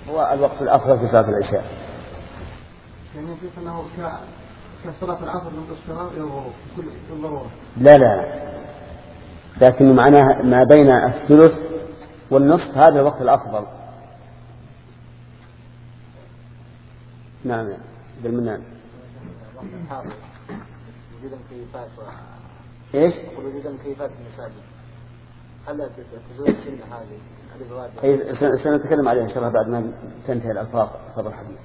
هو الوقت الأفضل في صلاة العشاء. يعني يجب أنه كصلاة العصر من الصلاة كل الضرورة. لا لكن معناه ما بين الثلث والنصف هذا الوقت الأفضل. نعم بالمنان. وجود مكيفات ايش؟ وجود مكيفات في المساجد هل تزول السنة هذه؟ سنتكلم عليها إن شاء الله بعد ما تنتهي الألفاظ فضل الحديث.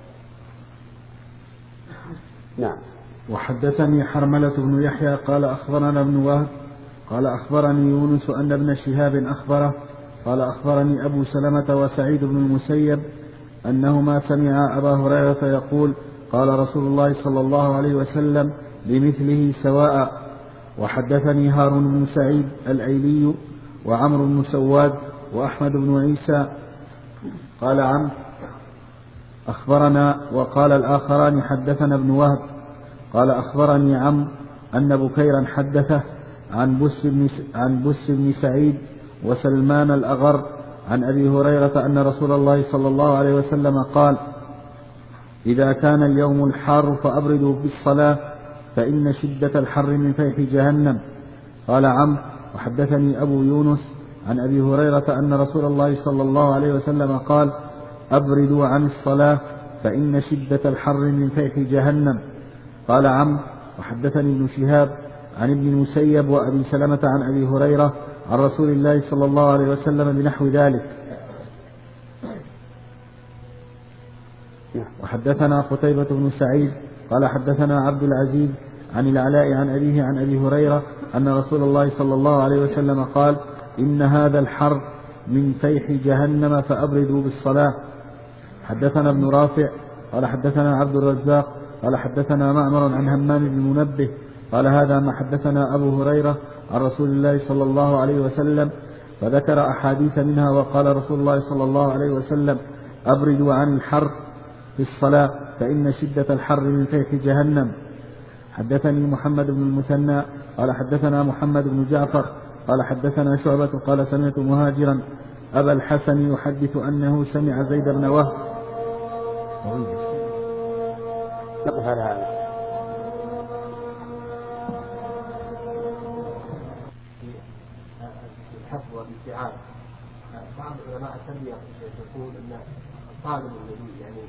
نعم. وحدثني حرملة بن يحيى قال أخبرنا ابن وهب قال أخبرني يونس أن ابن شهاب أخبره قال أخبرني أبو سلمة وسعيد بن المسيب أنهما سمعا أبا هريرة يقول قال رسول الله صلى الله عليه وسلم بمثله سواء. وحدثني هارون بن سعيد الأيلي وعمرو بن سواد وأحمد بن عيسى قال عمرو أخبرنا وقال الآخران حدثنا ابن وهب قال أخبرني عمرو أن بكيرا حدثه عن بس بن سعيد وسلمان الأغر عن أبي هريرة أن رسول الله صلى الله عليه وسلم قال إذا كان اليوم الحار فأبردوا بالصلاة فإن شدة الحر من فيح جهنم. قال عمرو وحدثني أبو يونس عن أبي هريرة أن رسول الله صلى الله عليه وسلم قال أبردوا عن الصلاة فإن شدة الحر من فيح جهنم. قال عمرو وحدثني ابن شهاب عن ابن المسيب وأبي سلمة عن أبي هريرة عن رسول الله صلى الله عليه وسلم بنحو ذلك. وحدثنا قتيبة بن سعيد قال حدثنا عبد العزيز عن العلاء عن أبيه عن أبي هريرة أن رسول الله صلى الله عليه وسلم قال إن هذا الحر من فيح جهنم فأبردوا بالصلاة. حدثنا ابن رافع قال حدثنا عبد الرزاق قال حدثنا معمر عن همام بن منبه قال هذا ما حدثنا أبو هريرة عن رسول الله صلى الله عليه وسلم فذكر أحاديث منها وقال رسول الله صلى الله عليه وسلم أبردوا عن الحر في الصلاة فإن شدة الحر من فيح جهنم. حدثني محمد بن المثنى قال حدثنا محمد بن جعفر قال حدثنا شعبة قال سمعت مهاجرا أبا الحسن يحدث أنه سمع زيد بن وهب. نقف على هذا. الحفظ والاستيعاب بعض علماء التربية يقول أن الطالب الذي يعني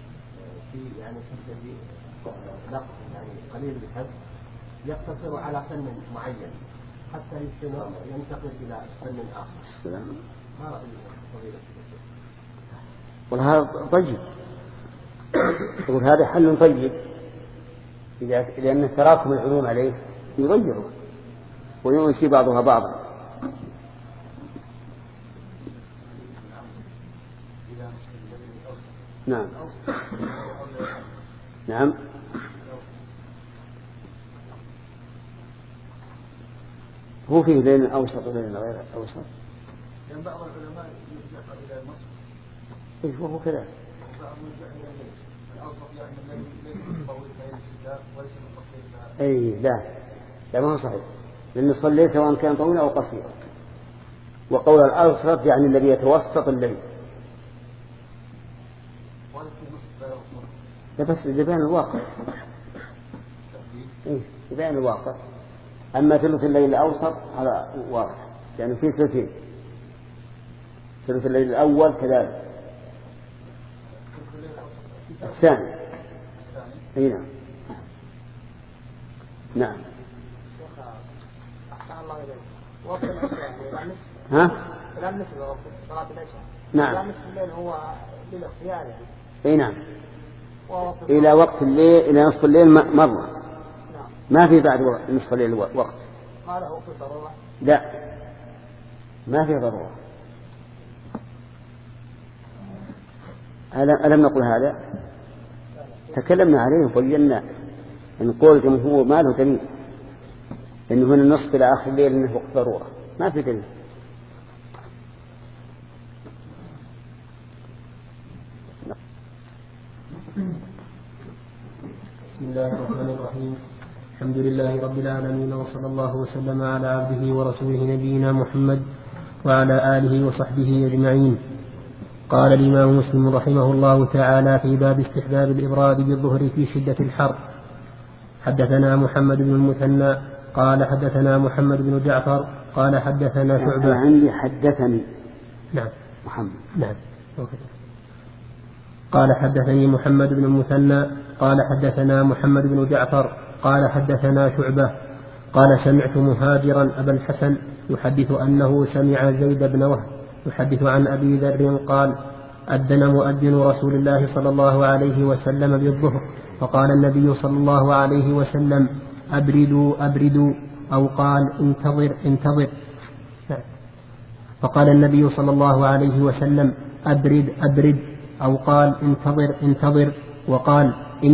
في نقص يعني قليل بالحفظ يقتصر على فن معين حتى ينتقل إلى فن آخر. ما رأي فضيلة الشيخ؟ وهذا طيب. يقول هذا حل طيب لأن تراكم العلوم عليه يغيره وينسي بعضها بعضا. نعم نعم. هو فيه ليل أوسط وليل غير أوسط. يعني بعض العلماء يلجأ إلى النصف. إيه وهو كذا. بعض يلجأ إلى الأوسط يعني ليس بالطويل غير الشتاء وليس بالقصير. أي لا ما هو صحيح لأن صليت سواء كان طويل أو قصير. وقول الأوسط يعني الذي يتوسط الليل. لا بس لبيان الواقع. إيه لبيان الواقع. أما ثلث الليل الأوسط هذا واضح يعني فيه ثلثين. ثلث الليل الأول كذلك. الثاني. أي نعم. نعم. وقت العشاء ها؟ لا نصف وقت صلاة العشاء. نعم. لا نصف الليل هو للاختيار يعني. أي نعم. إلى وقت الليل إلى نصف الليل مرة. ما في بعد نصف الليل وقت. ما له في ضرورة. لا ما في ضرورة. ألم نقل هذا؟ تكلمنا عليه وبينا أن قول الجمهور ما له دليل إنه هنا النصف إلى آخر الليل إنه وقت ضرورة ما في دليل. بسم الله الرحمن الرحيم. الحمد لله رب العالمين وصلى الله وسلم على عبده ورسوله نبينا محمد وعلى آله وصحبه أجمعين. قال الإمام مسلم رحمه الله تعالى في باب استحباب الإبراد بالظهر في شدة الحر. حدثنا محمد بن المثنى قال حدثنا محمد بن جعفر قال حدثنا شعبة. أنا عندي حدثني. نعم محمد. نعم. قال حدثني محمد بن المثنى قال حدثنا محمد بن جعفر قال حدثنا شعبة قال سمعت مهاجرا أبا الحسن يحدث أنه سمع زيد بن وهب يحدث عن أبي ذر قال أذن مؤذن رسول الله صلى الله عليه وسلم بالظهر فقال النبي صلى الله عليه وسلم أبردوا أبردوا أو قال انتظر انتظر. فقال النبي صلى الله عليه وسلم أبرد أبرد أو قال انتظر انتظر وقال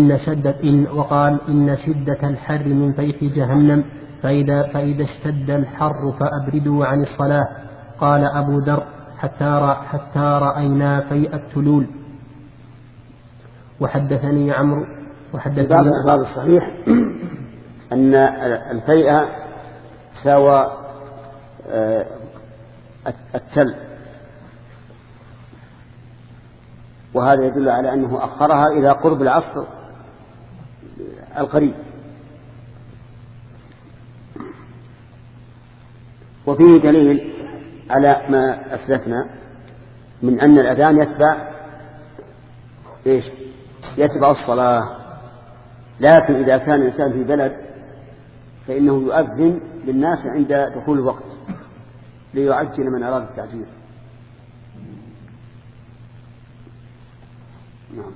إن شدة الحر من فيح جهنم فإذا اشتد الحر فأبردوا عن الصلاة. قال أبو ذر حتى رأينا فيء التلول. وحدثني عمرو باب الصحيح أن الفيء سوى التل، وهذا يدل على أنه أخرها إلى قرب العصر القريب. وفيه دليل على ما أسلفنا من أن الأذان يتبع الصلاة، لكن إذا كان الإنسان في بلد فإنه يؤذن للناس عند دخول الوقت ليعجل من أراد التعجيل. نعم.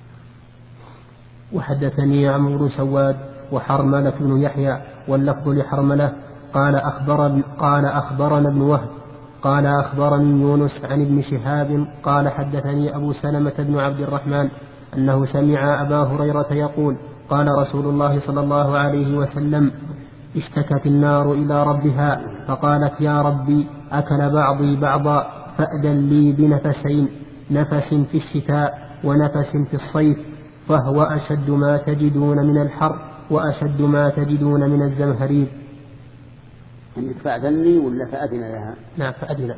وحدثني عمرو بن سواد وحرملة بن يحيى واللفظ لحرملة قال أخبرنا ابن وهب قال أخبرني يونس عن ابن شهاب قال حدثني أبو سلمة بن عبد الرحمن أنه سمع أبا هريرة يقول قال رسول الله صلى الله عليه وسلم اشتكت النار إلى ربها فقالت يا ربي أكل بعضي بعضا فأذن لي بنفسين، نفس في الشتاء ونفس في الصيف، فهو أشد ما تجدون من الحر وأشد ما تجدون من الزمهرير. فأذن لي ولا فأذن لها؟ نعم فأذن.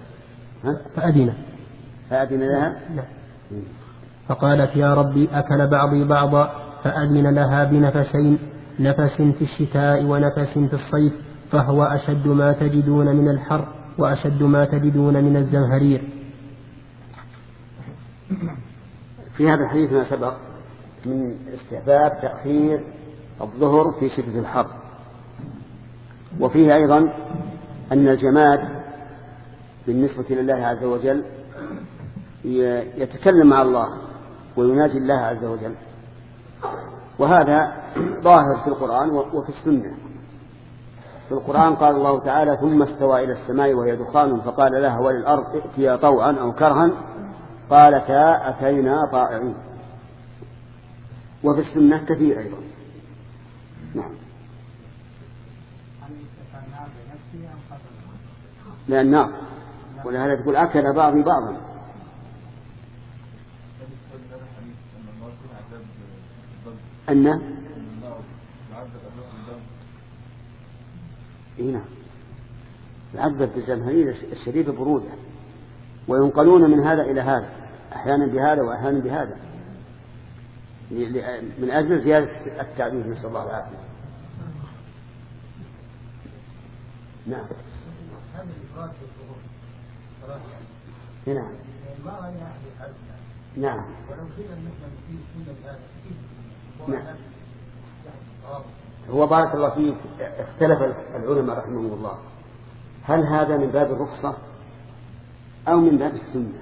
فأذن لها؟ نعم. فقالت يا ربي أكل بعضي بعضا فأذن لها بنفسين، نفس في الشتاء ونفس في الصيف، فهو أشد ما تجدون من الحر وأشد ما تجدون من الزمهرير. في هذا الحديث ما سبق من استحباب تأخير الظهر في شدة الحر، وفيه أيضا أن الجماد بالنسبة لله عز وجل يتكلم مع الله ويناجي الله عز وجل، وهذا ظاهر في القرآن وفي السنة. في القرآن قال الله تعالى ثم استوى إلى السماء وهي دخان فقال لها وللأرض ائتيا طوعا أو كرها قالتا أتينا طائعين. وفي السنة كثير أيضا. نعم. لا النار، ولهذا تقول أكل بعضي بعضا. أن هنا العذب بالزمهرير الشديد برودة، وينقلون من هذا إلى هذا، أحيانا بهذا وأحيانا بهذا، من أجل زيادة التعذيب، نسأل الله العافية. نعم. هنا نعم. نعم. هو بارك الله فيك اختلف العلماء رحمهم الله هل هذا من باب الرخصة أو من باب السنة؟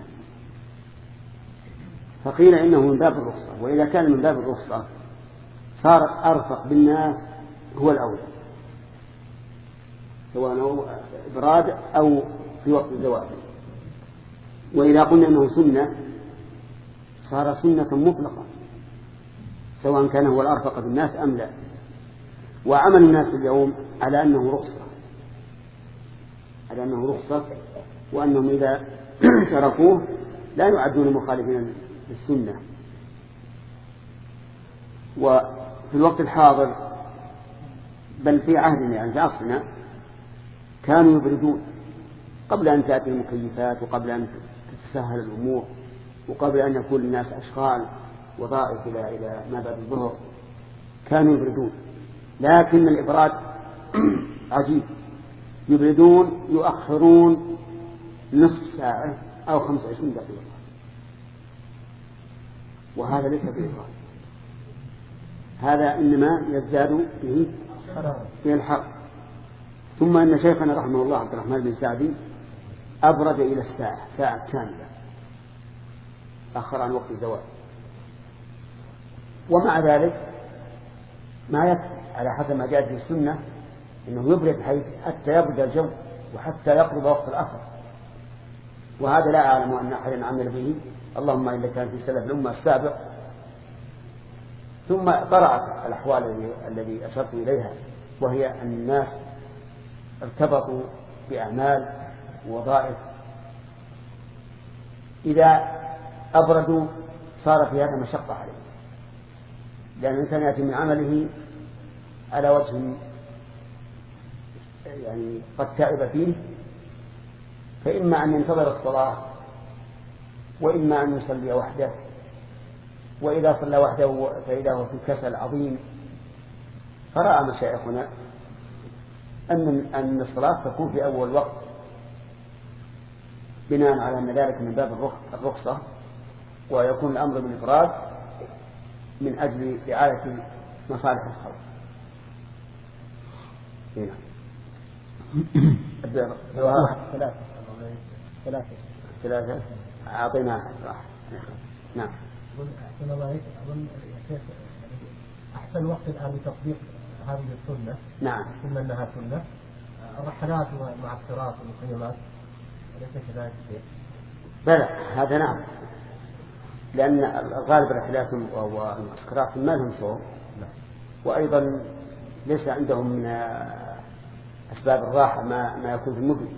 فقيل إنه من باب الرخصة، وإذا كان من باب الرخصة صار أرفق بالناس هو الأولى، سواء هو إبراد أو في وقت الزواج. وإذا قلنا أنه سنة صار سنة مطلقة سواء كان هو الأرفق بالناس أم لا. وعمل الناس اليوم على أنه رخصة وأنهم إذا تركوه لا يعدون مخالفين للسنة. وفي الوقت الحاضر بل في عهدنا يعني في عصرنا كانوا يبردون قبل أن تأتي المكيفات وقبل أن تتسهل الأمور، وقبل أن يكون للناس أشغال وظائف إلى ما بعد الظهر كانوا يبردون، لكن الإبراد عجيب، يبردون يؤخرون نصف ساعة أو 25 دقيقة، وهذا ليس بإبراد، هذا إنما يزداد به الحر. ثم أن شيخنا رحمه الله عبد الرحمن بن سعدي أبرد إلى ساعة كاملة، أخر عن وقت الزواج، ومع ذلك ما يكفي، على حسب ما جاءت في السنة إنه يبرد حتى يبرد الجو وحتى يقرب وقت العصر، وهذا لا أعلم أن أحدا عمل به، اللهم إلا كان في سلف الأمة السابق. ثم طرأت الأحوال الذي أشرت إليها، وهي أن الناس ارتبطوا بأعمال ووظائف، إذا أبردوا صار في هذا مشقة عليه، لأن الإنسان يأتي من عمله على وجه يعني قد تعب فيه، فإما أن ينتظر الصلاة وإما أن يصلي وحده، وإذا صلى وحده فإذا هو في كسل عظيم. فرأى مشايخنا أن الصلاة تكون في أول وقت، بناء على أن ذلك من باب الرخصة، ويكون الأمر بالإفراد من أجل رعاية مصالح الخلق. ثلاثة أعطيناها راح. نعم. أحسن الله عليك. أظن أحسن وقت الآن لتطبيق هذه السنة. نعم. ثم أنها سنة الرحلات والمعسكرات والمخيمات، أليس كذلك؟ بلى هذا نعم، لأن غالب الرحلات والمعسكرات ما لهم شغل، وأيضا ليس عندهم من أسباب الراحة ما يكون في المدن.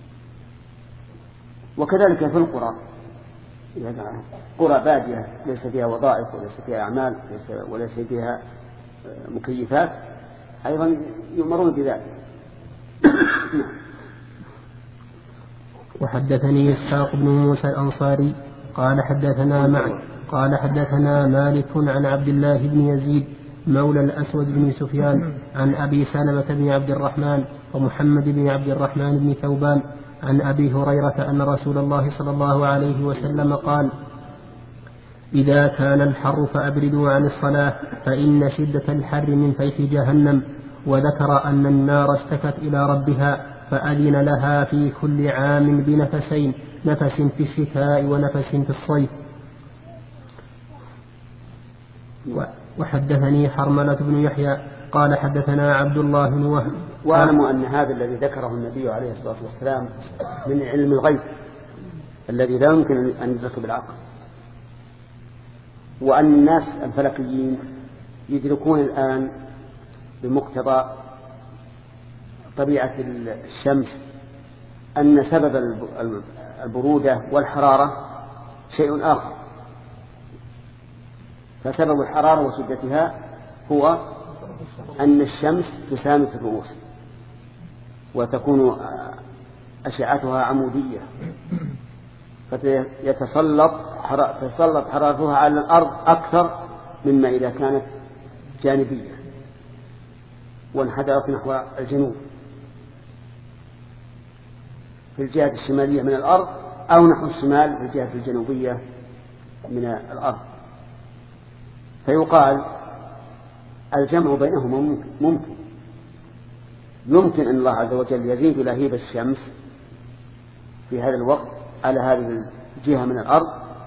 وكذلك في القرى، قرى بادية ليس فيها وظائف وليس فيها أعمال وليس فيها مكيفات، أيضا يؤمرون بذلك. وحدثني إسحاق بن موسى الأنصاري قال حدثنا مالك عن عبد الله بن يزيد مولى الأسود بن سفيان عن أبي سلمة بن عبد الرحمن ومحمد بن عبد الرحمن بن ثوبان عن أبي هريرة أن رسول الله صلى الله عليه وسلم قال: إذا كان الحر فأبردوا عن الصلاة فإن شدة الحر من فيح جهنم. وذكر أن النار اشتكت إلى ربها فأذن لها في كل عام بنفسين، نفس في الشتاء ونفس في الصيف. وحدثني حرملة بن يحيى قال حدثنا عبد الله بن وهب. واعلم أن هذا الذي ذكره النبي عليه الصلاة والسلام من علم الغيب الذي لا يمكن أن يدرك بالعقل، وأن الناس الفلكيين يدركون الآن بمقتضى طبيعة الشمس أن سبب البرودة والحرارة شيء آخر، فسبب الحرارة وشدتها هو أن الشمس تسامس الرؤوس وتكون أشعتها عمودية، فتتسلط حرارتها على الأرض أكثر مما إذا كانت جانبية وانحدرت نحو الجنوب في الجهة الشمالية من الأرض، أو نحو الشمال في الجهة الجنوبية من الأرض. فيقال الجمع بينهما يمكن أن الله عز وجل يزيد لهيب الشمس في هذا الوقت على هذه الجهة من الأرض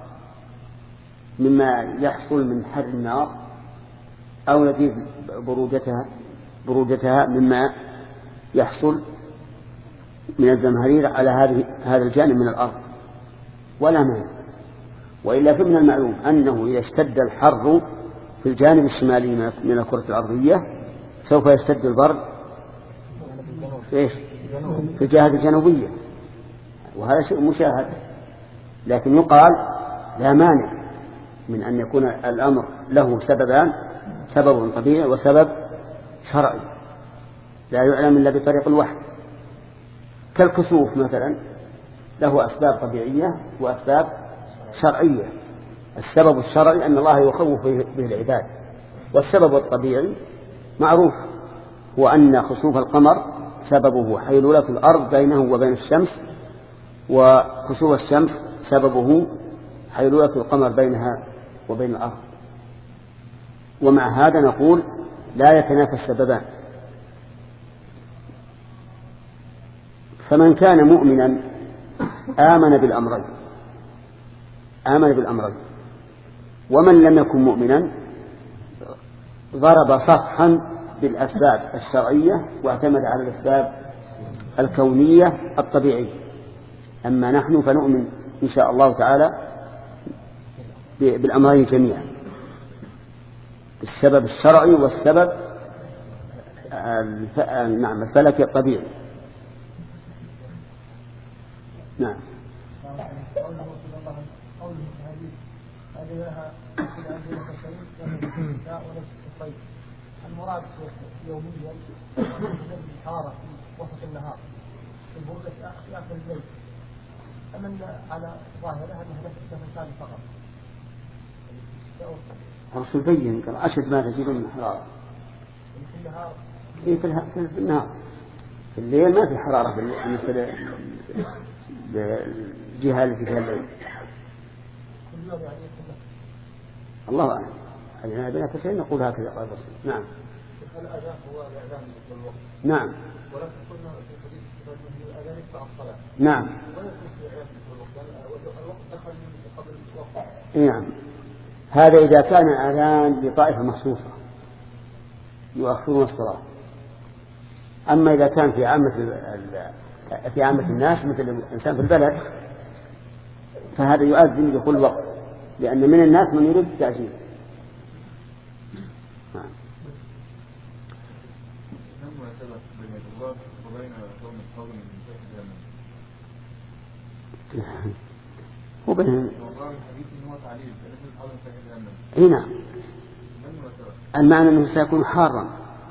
مما يحصل من حر النار، أو يزيد برودتها مما يحصل من الزمهرير على هذا الجانب من الأرض، ولا مانع. وإلا فمن المعلوم أنه إذا اشتد الحر في الجانب الشمالي من الكرة الأرضية سوف يشتد البرد في الجهة الجنوبية، وهذا شيء مشاهد. لكن يقال لا مانع من أن يكون الأمر له سببان، سبب طبيعي وسبب شرعي لا يعلم إلا بطريق الوحي، كالكسوف مثلا له أسباب طبيعية وأسباب شرعية. السبب الشرعي أن الله يخوف به العباد، والسبب الطبيعي معروف هو أن خسوف القمر سببه حيلولة الأرض بينه وبين الشمس، وخسوف الشمس سببه حيلولة القمر بينها وبين الأرض. ومع هذا نقول لا يتنافى السببان. فمن كان مؤمنا آمن بالأمرين، ومن لم يكن مؤمنا ضرب صفحا بالأسباب الشرعية واعتمد على الأسباب الكونية الطبيعية. أما نحن فنؤمن إن شاء الله تعالى بالأمرين جميعا، السبب الشرعي والسبب الفلكي الطبيعي. نعم. المراد يوميا الحرارة في وسط النهار البردة في آخر الليل، أمن على ظاهرها أنها نفسان فقط. الرسول بين قال أشد ما تجد من حرارة في النهار. في الليل ما في حرارة بالنسبة للجهة التي فيها الليل. الله أعلم. هذه بنا كثير نقول هكذا قال الرسول. نعم. الأذان هو الإعلام بالوقت. نعم. ولكن قلنا في حديث الأذان يتبع الصلاة. نعم. ويكون في إعلام بالوقت. الوقت دخل قبل الوقت. نعم. هذا إذا كان الأذان لطائفة مخصوصة يؤخرون الصلاة. أما إذا كان في عامة الناس مثل الإنسان في البلد فهذا يؤذن لكل وقت، لأن من الناس من يريد التأجيل. هو بين اي نعم. المعنى انه سيكون حارا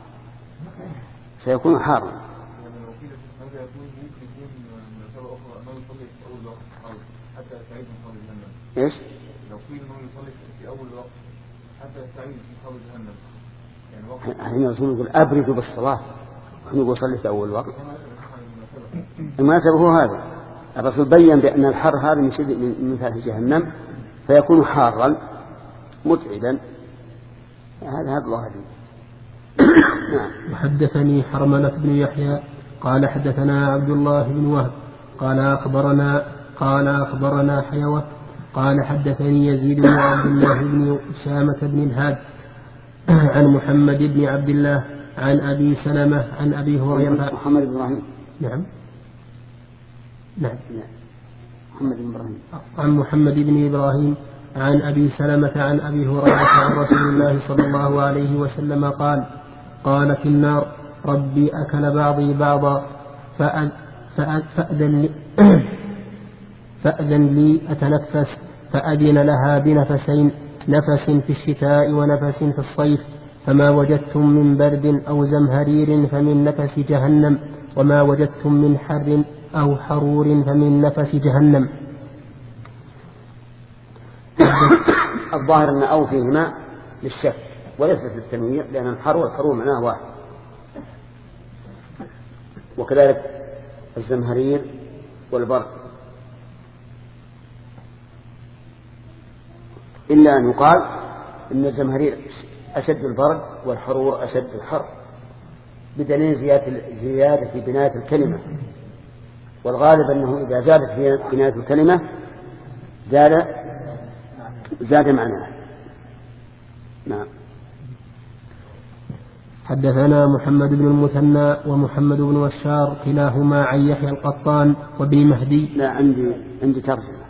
ايش لو قيل انه يصلي في اول الوقت حتى يستعيد في حول جهنم يعني حين الرسول يقول ابردوا بالصلاه ونقول صلي في اول وقت. المناسبة هو هذا. الرسول بين بأن الحر هذا من فاتح جهنم فيكون حارا متعبا. هذا الله لي. وحدثني حرملة بن يحيى قال حدثنا عبد الله بن وهب قال أخبرنا حيوة قال حدثني يزيد بن عبد الله بن أسامة بن الهاد عن محمد بن عبد الله عن أبي سلمة عن أبي هريرة. محمد بن إبراهيم. نعم. عن محمد بن إبراهيم عن أبي سلمة عن أبي هريرة عن رسول الله صلى الله عليه وسلم قال: قالت النار: ربي أكل بعضي بعضا فأذن لي أتنفس، فأذن لها بنفسين، نفس في الشتاء ونفس في الصيف، فما وجدتم من برد أو زمهرير فمن نفس جهنم، وما وجدتم من حر أو حرور فمن نفس جهنم. الظاهر أن أو فيهما للشك وليس للتنويع، لأن الحر والحرور معناه واحد. وكذلك الزمهرير والبرد، إلا أن يقال إن الزمهرير أشد البرد والحرور أشد الحر، بدليل زيادة في بناية الكلمة، والغالب أنه إذا زادت في بناية الكلمة زاد معناه. نعم. حدثنا محمد بن المثنى ومحمد بن بشار كلاهما عن يحيى القطان وابن مهدي. لا، عندي ترجمة.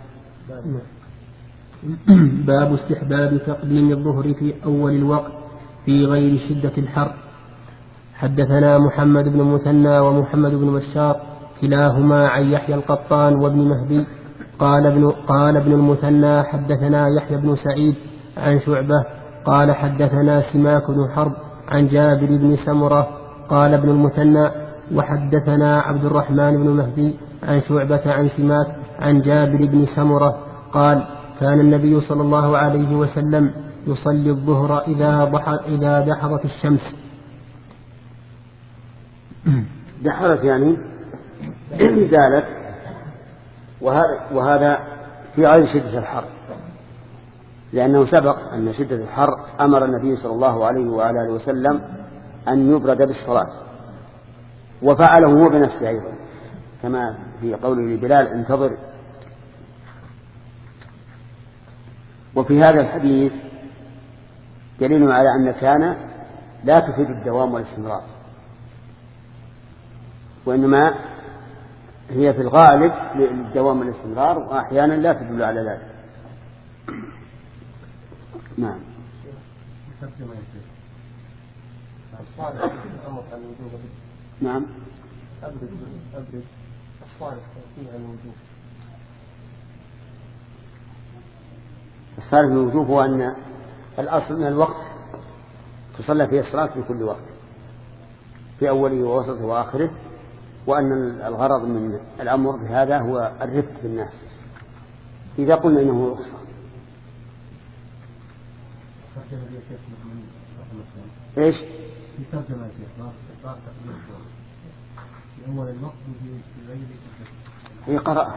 باب استحباب تقديم الظهر في أول الوقت في غير شدة الحر. حدثنا محمد بن المثنى ومحمد بن بشار كلاهما عن يحيى القطان وابن مهدي. قال ابن المثنى: حدثنا يحيى بن سعيد عن شعبة قال حدثنا سماك بن حرب عن جابر بن سمرة. قال ابن المثنى: وحدثنا عبد الرحمن بن مهدي عن شعبة عن سماك عن جابر بن سمرة قال: كان النبي صلى الله عليه وسلم يصلي الظهر إذا دحضت الشمس. دحرت يعني زالت، وهذا في غير شدة الحر، لأنه سبق أن شدة الحر أمر النبي صلى الله عليه وآله وسلم أن يبرد بالصلاة، وفعله هو بنفسه أيضا كما في قوله لبلال انتظر. وفي هذا الحديث دليل على أن كان لا تفيد الدوام والاستمرار، وإنما هي في الغالب للدوام والاستمرار، وأحيانا لا تدل على ذلك. نعم. نعم. أبرد الصالح فيها الوجوب. الصالح من الوجوب هو أن الأصل من الوقت تصلى فيه الصلاة في كل وقت، في أوله ووسطه وآخره، وأن الغرض من الأمر بهذا هو الرفق بالناس إذا قلنا إنه رخصة. إيش؟ في ترجمة الشيخ أول الوقت في غير هي قراءة.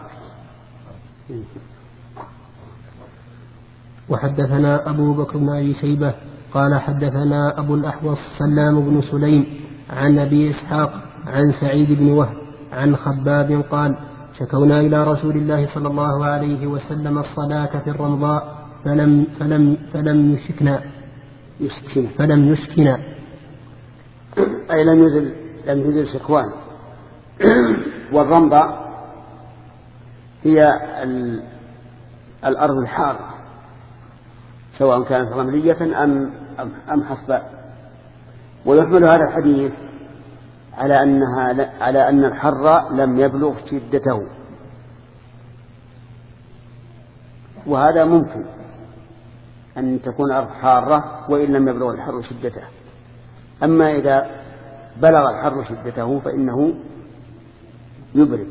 وحدثنا أبو بكر بن أبي شيبة قال حدثنا أبو الأحوص سلام بن سليم عن أبي إسحاق عن سعيد بن وهب عن خباب قال شكونا إلى رسول الله صلى الله عليه وسلم الصلاة في الرمضاء فلم يشكنا أي لم يزل شكوان. والرمضاء هي الأرض الحارة سواء كانت رملية أم حصباء. ويحمل هذا الحديث على أن الحر لم يبلغ شدته، وهذا ممكن أن تكون الأرض حارة وإن لم يبلغ الحر شدته. أما إذا بلغ الحر شدته فإنه يبرد.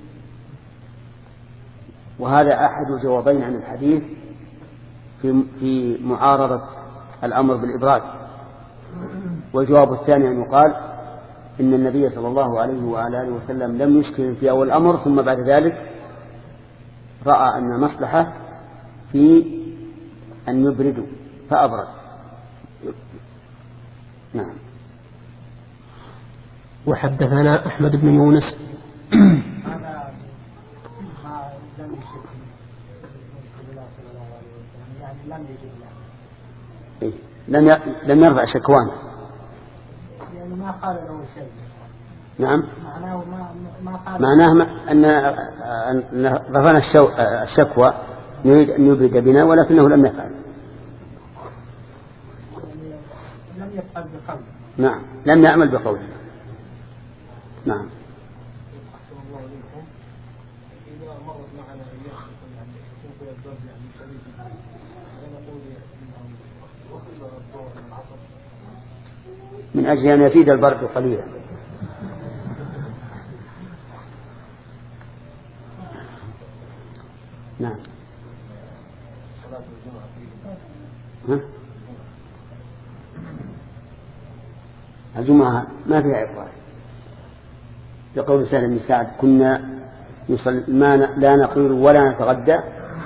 وهذا أحد الجوابين عن الحديث في معارضة الأمر بالإبراد. والجواب الثاني أن يقال إن النبي صلى الله عليه وآله وسلم لم يشكل في أول الأمر، ثم بعد ذلك رأى أن مصلحة في أن يبردوا فأبرد. نعم. وحدثنا أحمد بن يونس هذا ما لم يشك رسول الله صلى الله عليه وسلم، يعني لم يجد لم يرفع شكوان، يعني ما قال له شيء. نعم. معناه أن رفعنا الشكوى يريد أن يبرد بنا، ولكنه لم يفعل. لم يفعل بقوله. نعم، لم يعمل بقوله. نعم. إذا مرت معنا أيام تكون الضرب يعني شديد، ونقول وخلص الضوء من العصر من أجل أن يزيد البرد قليلا. نعم. صلاة الجمعة ها؟ الجمعة ما فيها إقرار. لقول سهل بن سعد كنا لا نقيل ولا نتغدى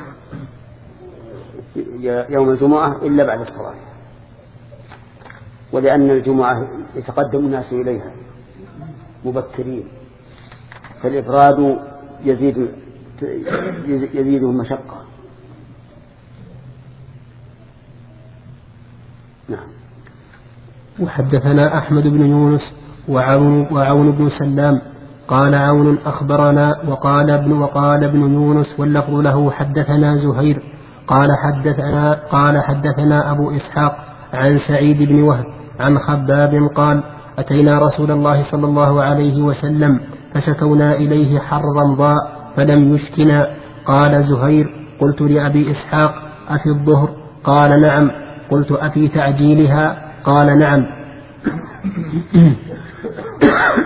يوم الجمعة إلا بعد الصلاة، ولأن الجمعة يتقدم الناس إليها مبكرين، فالإبراد يزيدهم مشقة. نعم. وحدثنا أحمد بن يونس وعون بن سلام قال عون أخبرنا وقال ابن يونس واللفظ له حدثنا زهير قال حدثنا أبو إسحاق عن سعيد بن وهب عن خباب قال أتينا رسول الله صلى الله عليه وسلم فشكونا إليه حر رمضاء فلم يشكنا. قال زهير قلت لأبي إسحاق أفي الظهر؟ قال نعم. قلت أفي تعجيلها؟ قال نعم.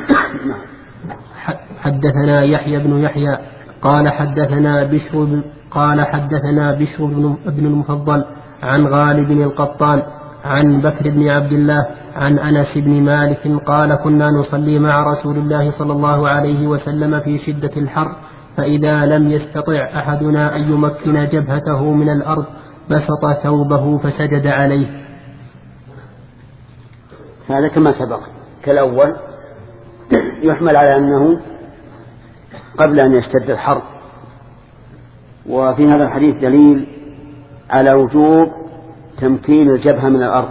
حدثنا يحيى بن يحيى قال قال حدثنا بشر بن المفضل عن غالب القطان عن بكر بن عبد الله عن أنس بن مالك قال كنا نصلي مع رسول الله صلى الله عليه وسلم في شدة الحر فإذا لم يستطع أحدنا أن يمكن جبهته من الأرض بسط ثوبه فسجد عليه. هذا كما سبق كالأول يحمل على أنه قبل أن يشتد الحر. وفي هذا الحديث دليل على وجوب تمكين الجبهة من الأرض،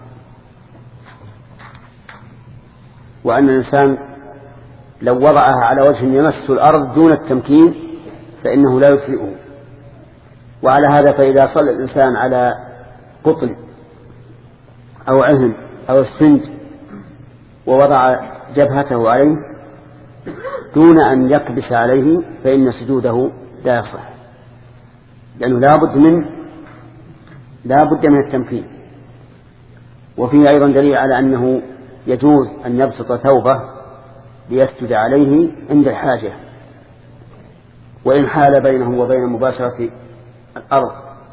وأن الإنسان لو وضعها على وجه يمس الأرض دون التمكين فإنه لا يجزئه. وعلى هذا فإذا صلى الإنسان على قطن أو عهن أو اسفنج ووضع جبهته عليه دون أن يكبس عليه فإن سجوده لا يصح، لأنه لا بد من التمكين. وفيه أيضا دليل على أنه يجوز أن يبسط ثوبه ليسجد عليه عند الحاجة وإن حال بينه وبين مباشرة الأرض.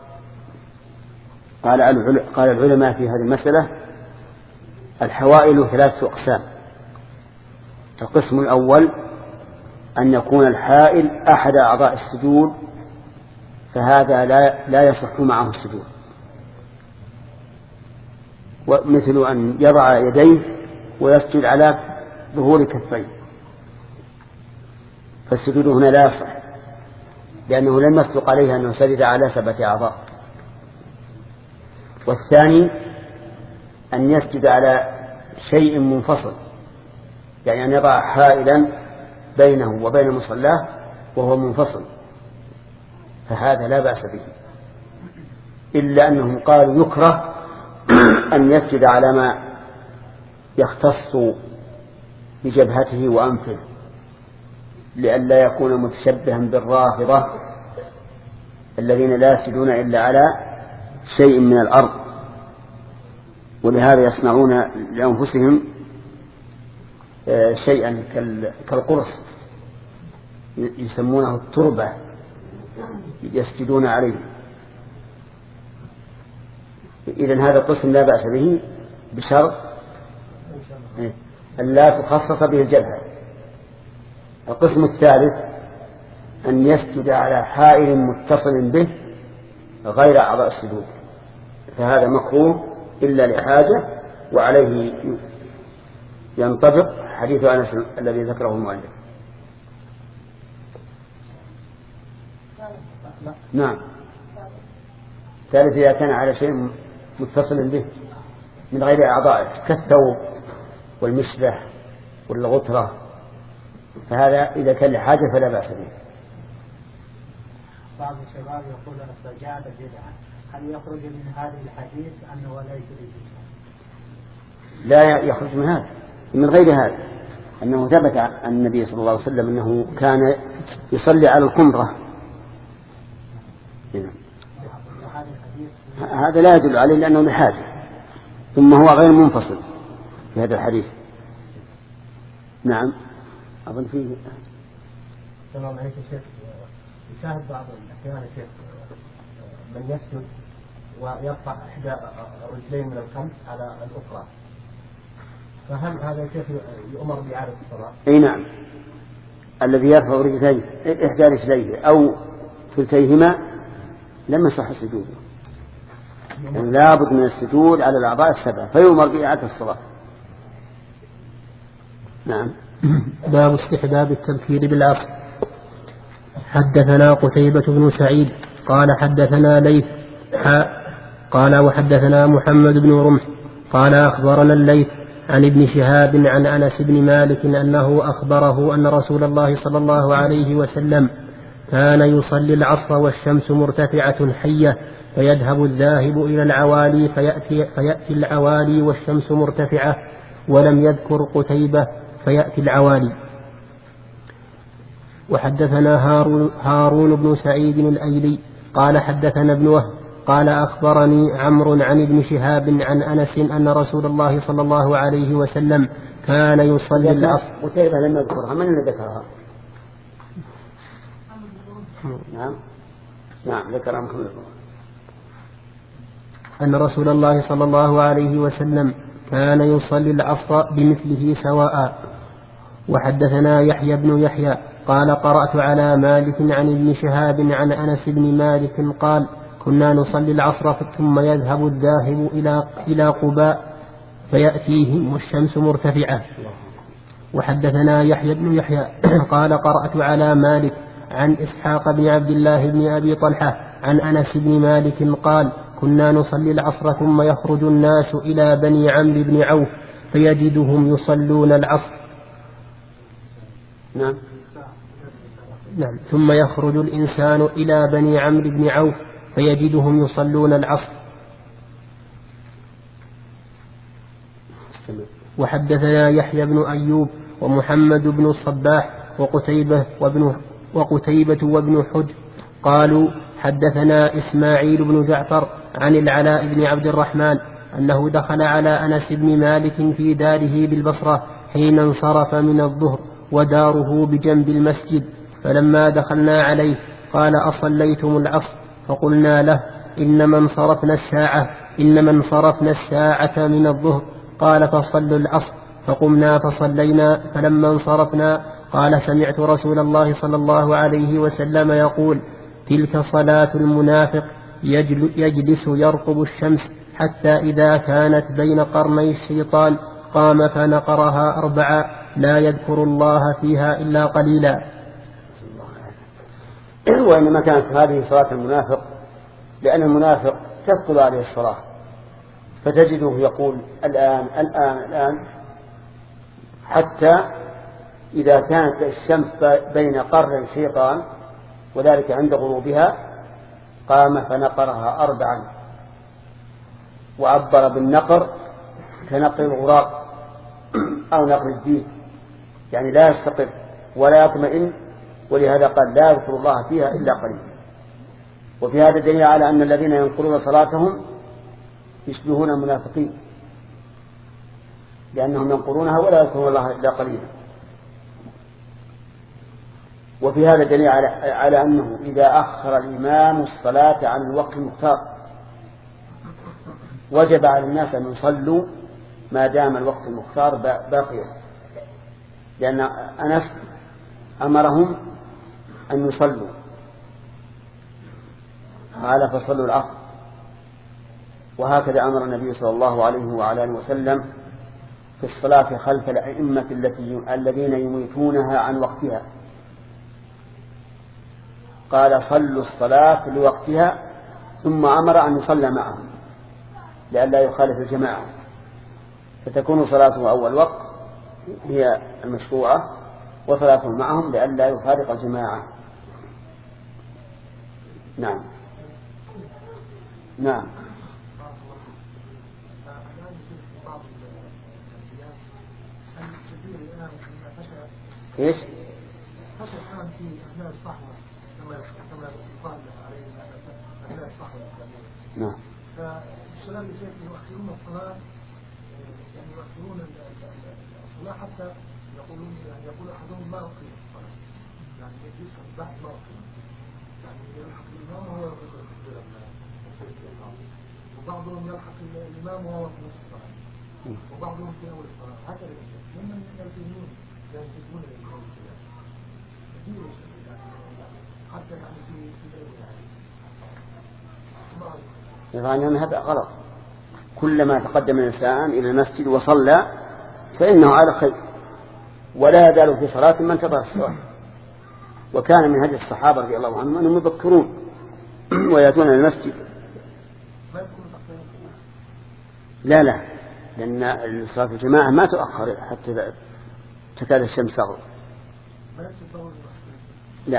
قال العلماء في هذه المسألة الحوائل 3 أقسام. القسم الأول أن يكون الحائل أحد أعضاء السجود فهذا لا يصح معه السجود، ومثل أن يضع يديه ويسجد على ظهور كفيه فالسجود هنا لا يصح، لأنه لم يصدق عليه أنه سجد على 7 أعضاء. والثاني أن يسجد على شيء منفصل، يعني أن يضع حائلا بينه وبين مصلاه وهو منفصل، فهذا لا بأس به، إلا أنهم قالوا يكره أن يسجد على ما يختص بجبهته وأنفه لئلا يكون متشبها بالرافضة الذين لا يسجدون إلا على شيء من الأرض، ولهذا يصنعون لأنفسهم شيئا كالقرص يسمونه التربة يسجدون عليه. إذن هذا القسم لا بأس به بشرط أن لا تخصص به الجبهة. القسم الثالث أن يسجد على حائل متصل به غير أعضاء السجود، فهذا مكروه إلا لحاجة، وعليه ينطبق حديث أنس الذي ذكره المؤلف. نعم. ثالث إذا كان على شيء متصل به من غير أعضائه كالثوب والمشبح والغترة، فهذا إذا كان لحاجة فلا بأس به. بعض الشباب يقول السجادة بدعة، هل يخرج من هذه الحديث أنه ليس بدعة؟ لا يخرج من هذا، من غير هذا، أنه ثبت عن النبي صلى الله عليه وسلم أنه كان يصلي على القمرة. هذا لا يدل عليه لأنه لحاجة، ثم هو غير منفصل في هذا الحديث. نعم. أظن فيه سلام عليكم شيخ. يشاهد بعض الأحيان شيخ من يسجد ويرفع إحدى الرجلين من الخلف على الأخرى، فهل هذا شيخ يؤمر بإعادة الصلاة؟ أي نعم. الذي يرفع رجليه إحدى رجليه أو كلتيهما لم يصح سجوده، يعني لا بد من السجود على الأعضاء 7 فيؤمر بإعادة الصلاة. نعم. باب استحباب التبكير بالعصر. حدثنا قتيبة بن سعيد قال حدثنا ليث قال وحدثنا محمد بن رمح قال أخبرنا الليث عن ابن شهاب عن أنس بن مالك أنه أخبره أن رسول الله صلى الله عليه وسلم كان يصلي العصر والشمس مرتفعة حية فيذهب الذاهب إلى العوالي فيأتي العوالي والشمس مرتفعة، ولم يذكر قتيبة فيأتي العوالي. وحدثنا هارون بن سعيد الأيلي قال حدثنا ابن وهب قال أخبرني عمرو عن ابن شهاب عن أنس أن رسول الله صلى الله عليه وسلم كان يصلي العصر. قتيبة لم يذكرها، من اللي ذكرها؟ نعم. نعم ذكر محمد أن رسول الله صلى الله عليه وسلم كان يصلي العصر بمثله سواء. وحدثنا يحيى بن يحيى قال قرأت على مالك عن ابن شهاب عن أنس بن مالك قال كنا نصلي العصر ثم يذهب الذاهب إلى قباء فيأتيهم الشمس مرتفعة. وحدثنا يحيى بن يحيى قال قرأت على مالك عن إسحاق بن عبد الله بن أبي طلحة عن أنس بن مالك قال كنا نصلي العصر ثم يخرج الناس إلى بني عمرو بن عوف فيجدهم يصلون العصر. نعم. ثم يخرج الإنسان إلى بني عمرو بن عوف فيجدهم يصلون العصر. وحدثنا يحيى بن أيوب ومحمد بن الصباح وقتيبة وابن حجر قالوا حدثنا إسماعيل بن جعفر عن العلاء بن عبد الرحمن أنه دخل على أنس بن مالك في داره بالبصرة حين انصرف من الظهر وداره بجنب المسجد، فلما دخلنا عليه قال أصليتم العصر؟ فقلنا له إنما انصرفنا الساعة من الظهر. قال فصلوا العصر. فقمنا فصلينا. فلما انصرفنا قال سمعت رسول الله صلى الله عليه وسلم يقول تلك صلاة المنافق يجلس يرقب الشمس حتى إذا كانت بين قرني الشيطان قام فنقرها 4 لا يذكر الله فيها إلا قليلا. وإنما كانت هذه صلاة المنافق لأن المنافق تثقل عليه الصلاة، فتجده يقول الآن الآن الآن حتى إذا كانت الشمس بين قرن الشيطان وذلك عند غروبها قام فنقرها 4. وعبر بالنقر كنقر الغراب أو نقر الديك، يعني لا يستقر ولا يطمئن، ولهذا قال لا يذكر الله فيها إلا قليلا. وفي هذا دليل على أن الذين ينقرون صلاتهم يشبهون المنافقين، لأنهم ينقرونها ولا يذكرون الله إلا قليلا. وفي هذا دليل على أنه إذا أخر الإمام الصلاة عن الوقت المختار وجب على الناس أن يصلوا ما دام الوقت المختار باقيا، لأن أنس أمرهم أن يصلوا قال فصلوا العصر. وهكذا أمر النبي صلى الله عليه وعلى آله وسلم في الصلاة خلف الأئمة الذين يميتونها عن وقتها، قال صلوا الصلاة لوقتها، ثم أمر أن يصلى معهم لئلا يخالف الجماعة، فتكون صلاته أول وقت هي المشروعة وصلاته معهم لئلا يفارق الجماعة. نعم نعم. ايش؟ حصل الآن في أثناء الصحوة كما يقال عليه أثناء الصحوة الإسلامية. نعم. فالسلام يسير يؤخرون الصلاة، يعني يؤخرون الصلاة حتى يقول أحدهم ما أقيم الصلاة، يعني يجلس بعد ما أقيم، يعني يلحق الإمام وهو يقول وبعضهم يلحق الإمام وهو في نصف الصلاة وبعضهم في أول الصلاة، هكذا يصير. ممن يلتزمون يلتزمون للقول حتى يعني في يعني أن هذا غلط. كلما تقدم الإنسان إلى المسجد وصلى فإنه على خير، ولا يزال في صلاة من انتظر الصلاة. وكان من هدي الصحابة رضي الله عنهم أنهم يبكرون ويأتون المسجد. لا لأن صلاة الجماعة ما تؤخر حتى تكاد الشمس تغرب. لا.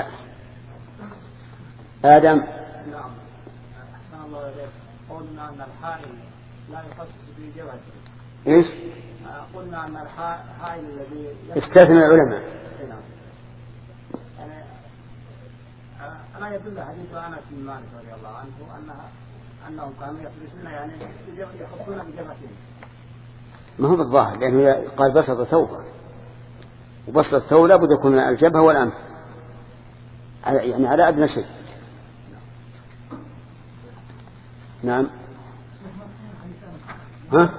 آدم. نعم. أحسن الله إليك. قلنا أن الحائل لا يخصص به جبهته. إيش؟ قلنا أن الحائل الذي استثنى العلماء. نعم. يعني ألا يدل حديث أنس بن مالك رضي الله عنه أنهم كانوا يفلسون يعني يخصون بجبهتهم. ما هو بالظاهر، لأنه قال بسط ثوبه، وبسط الثوب لابد يكون الجبهة والأنف، يعني على أدنى شيء. نعم. ها؟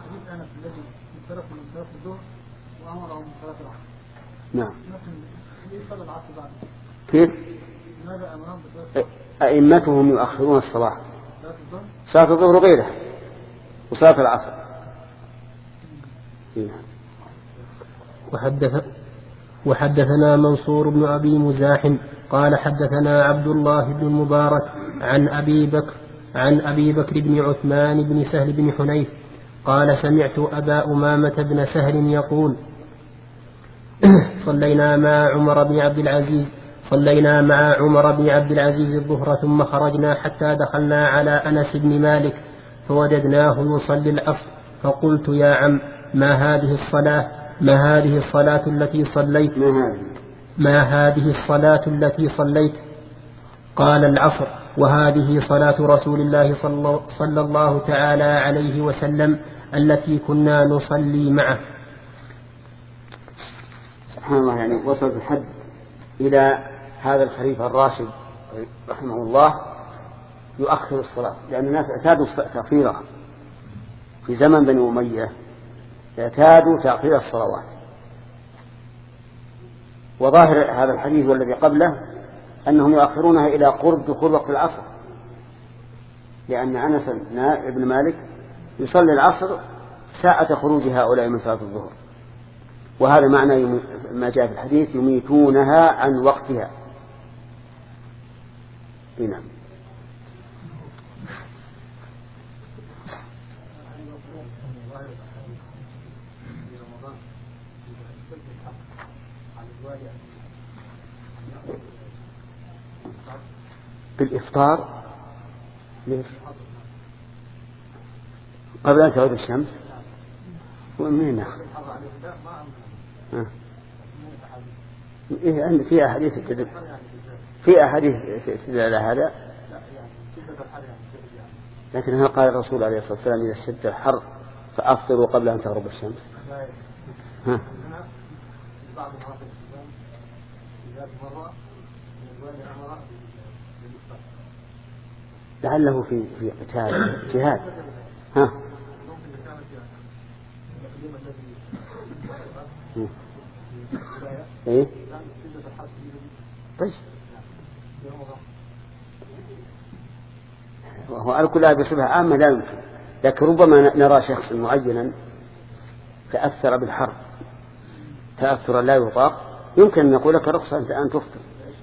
نعم. كيف؟ أئمتهم يؤخرون الصلاة، صلاة الظهر غيرها وصلاة العصر. وحدثنا منصور بن أبي مزاحم قال حدثنا عبد الله بن المبارك عن أبي بكر بن عثمان بن سهل بن حنيف قال سمعت أبا أمامة بن سهل يقول صلينا مع عمر بن عبد العزيز الظهر ثم خرجنا حتى دخلنا على أنس بن مالك فوجدناه يصلي العصر فقلت يا عم ما هذه الصلاة التي صليت قال العصر وهذه صلاة رسول الله صلى الله تعالى عليه وسلم التي كنا نصلي معه. سبحان الله، يعني وصل الحد إلى هذا الخليفة الراشد رحمه الله يؤخر الصلاة، لأن الناس اعتادوا تأخيرها في زمن بني أمية، اعتادوا تأخير الصلوات. وظاهر هذا الحديث والذي قبله أنهم يؤخرونها إلى قرب دخول وقت العصر، لأن أنس بن مالك يصلي العصر ساعة خروج هؤلاء من صلاة الظهر، وهذا معنى ما جاء في الحديث يميتونها عن وقتها. نعم. بالإفطار ليش؟ قبل أن تغيب الشمس. ومن ناخذ؟ إيه في أحاديث تدل، تدل على هذا، لكن هل قال الرسول عليه الصلاة والسلام إذا اشتد الحر فأفطروا قبل أن تغرب الشمس؟ ها؟ لعله في قتال جهاد. ها؟ إيه؟ طيب. وهو على كل هذا بصفة عامة لا يمكن، لكن ربما نرى شخص معينا تأثر بالحرب تأثر لا يطاق، يمكن أن نقول لك رخصة أن تفطر.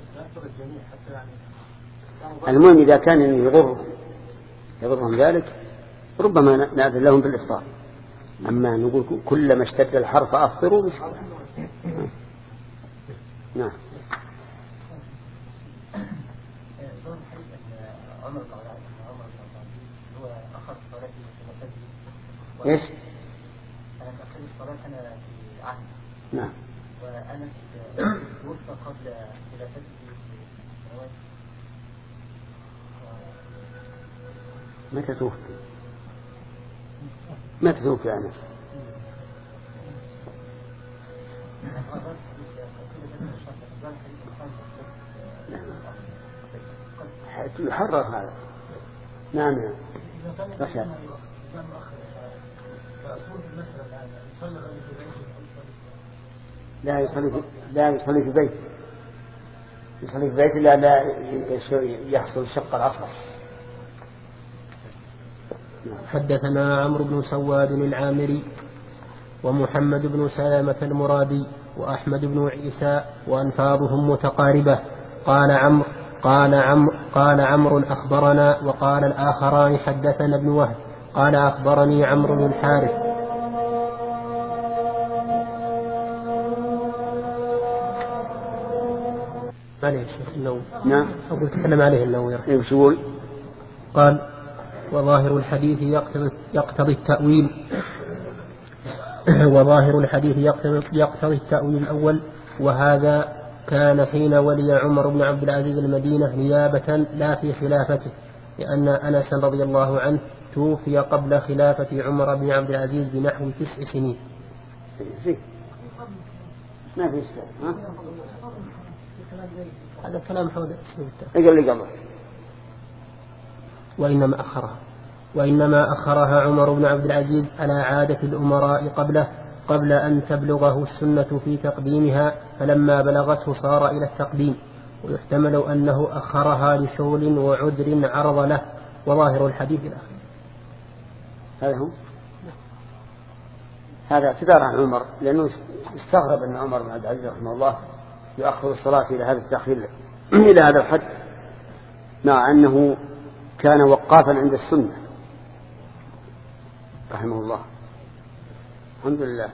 المهم إذا كان يضرهم ذلك ربما نأذن لهم بالإفطار، أما نقول كلما اشتد الحر فأفطروا مشكلة. نعم. ايش؟ انا تأخير الصلاة انا في عهد. نعم. وأنس توفى قبل خلافته بسنوات. متى توفي أنس؟ يحرر هذا. نعم. رشاد. لا يصلي في بيت، يصلي في بيت لا يحصل شق العصر. حدثنا عمرو بن سواد العامري ومحمد بن سلامة المرادي وأحمد بن عيسى وأنفاضهم متقاربة. قال عمرو أخبرنا، وقال الآخران حدثنا ابن وهب قال أخبرني عمرو بن الحارث. عليه الشيخ النووي. نعم. أقول تكلم عليه النووي. إيش يقول؟ قال وظاهر الحديث يقتضي التأويل وظاهر الحديث يقتضي التأويل الأول، وهذا كان حين ولي عمر بن عبد العزيز المدينة نيابة لا في خلافته، لأن أنس رضي الله عنه توفي قبل خلافة عمر بن عبد العزيز بنحو 9 سنين. ما في إشكال. هذا كلام حول اقل لي قبل. وإنما أخرها. وإنما أخرها عمر بن عبد العزيز على عادة الأمراء قبله قبل أن تبلغه السنة في تقديمها، فلما بلغته صار إلى التقديم. ويحتمل أنه أخرها لشغل وعذر عرض له، وظاهر الحديث الأخير. هذا هو، هذا اعتذار عن عمر، لأنه استغرب أن عمر بن عبد العزيز رحمه الله يؤخر الصلاة إلى هذا التأخير إلى هذا الحد، مع أنه كان وقافا عند السنة رحمه الله. الحمد لله.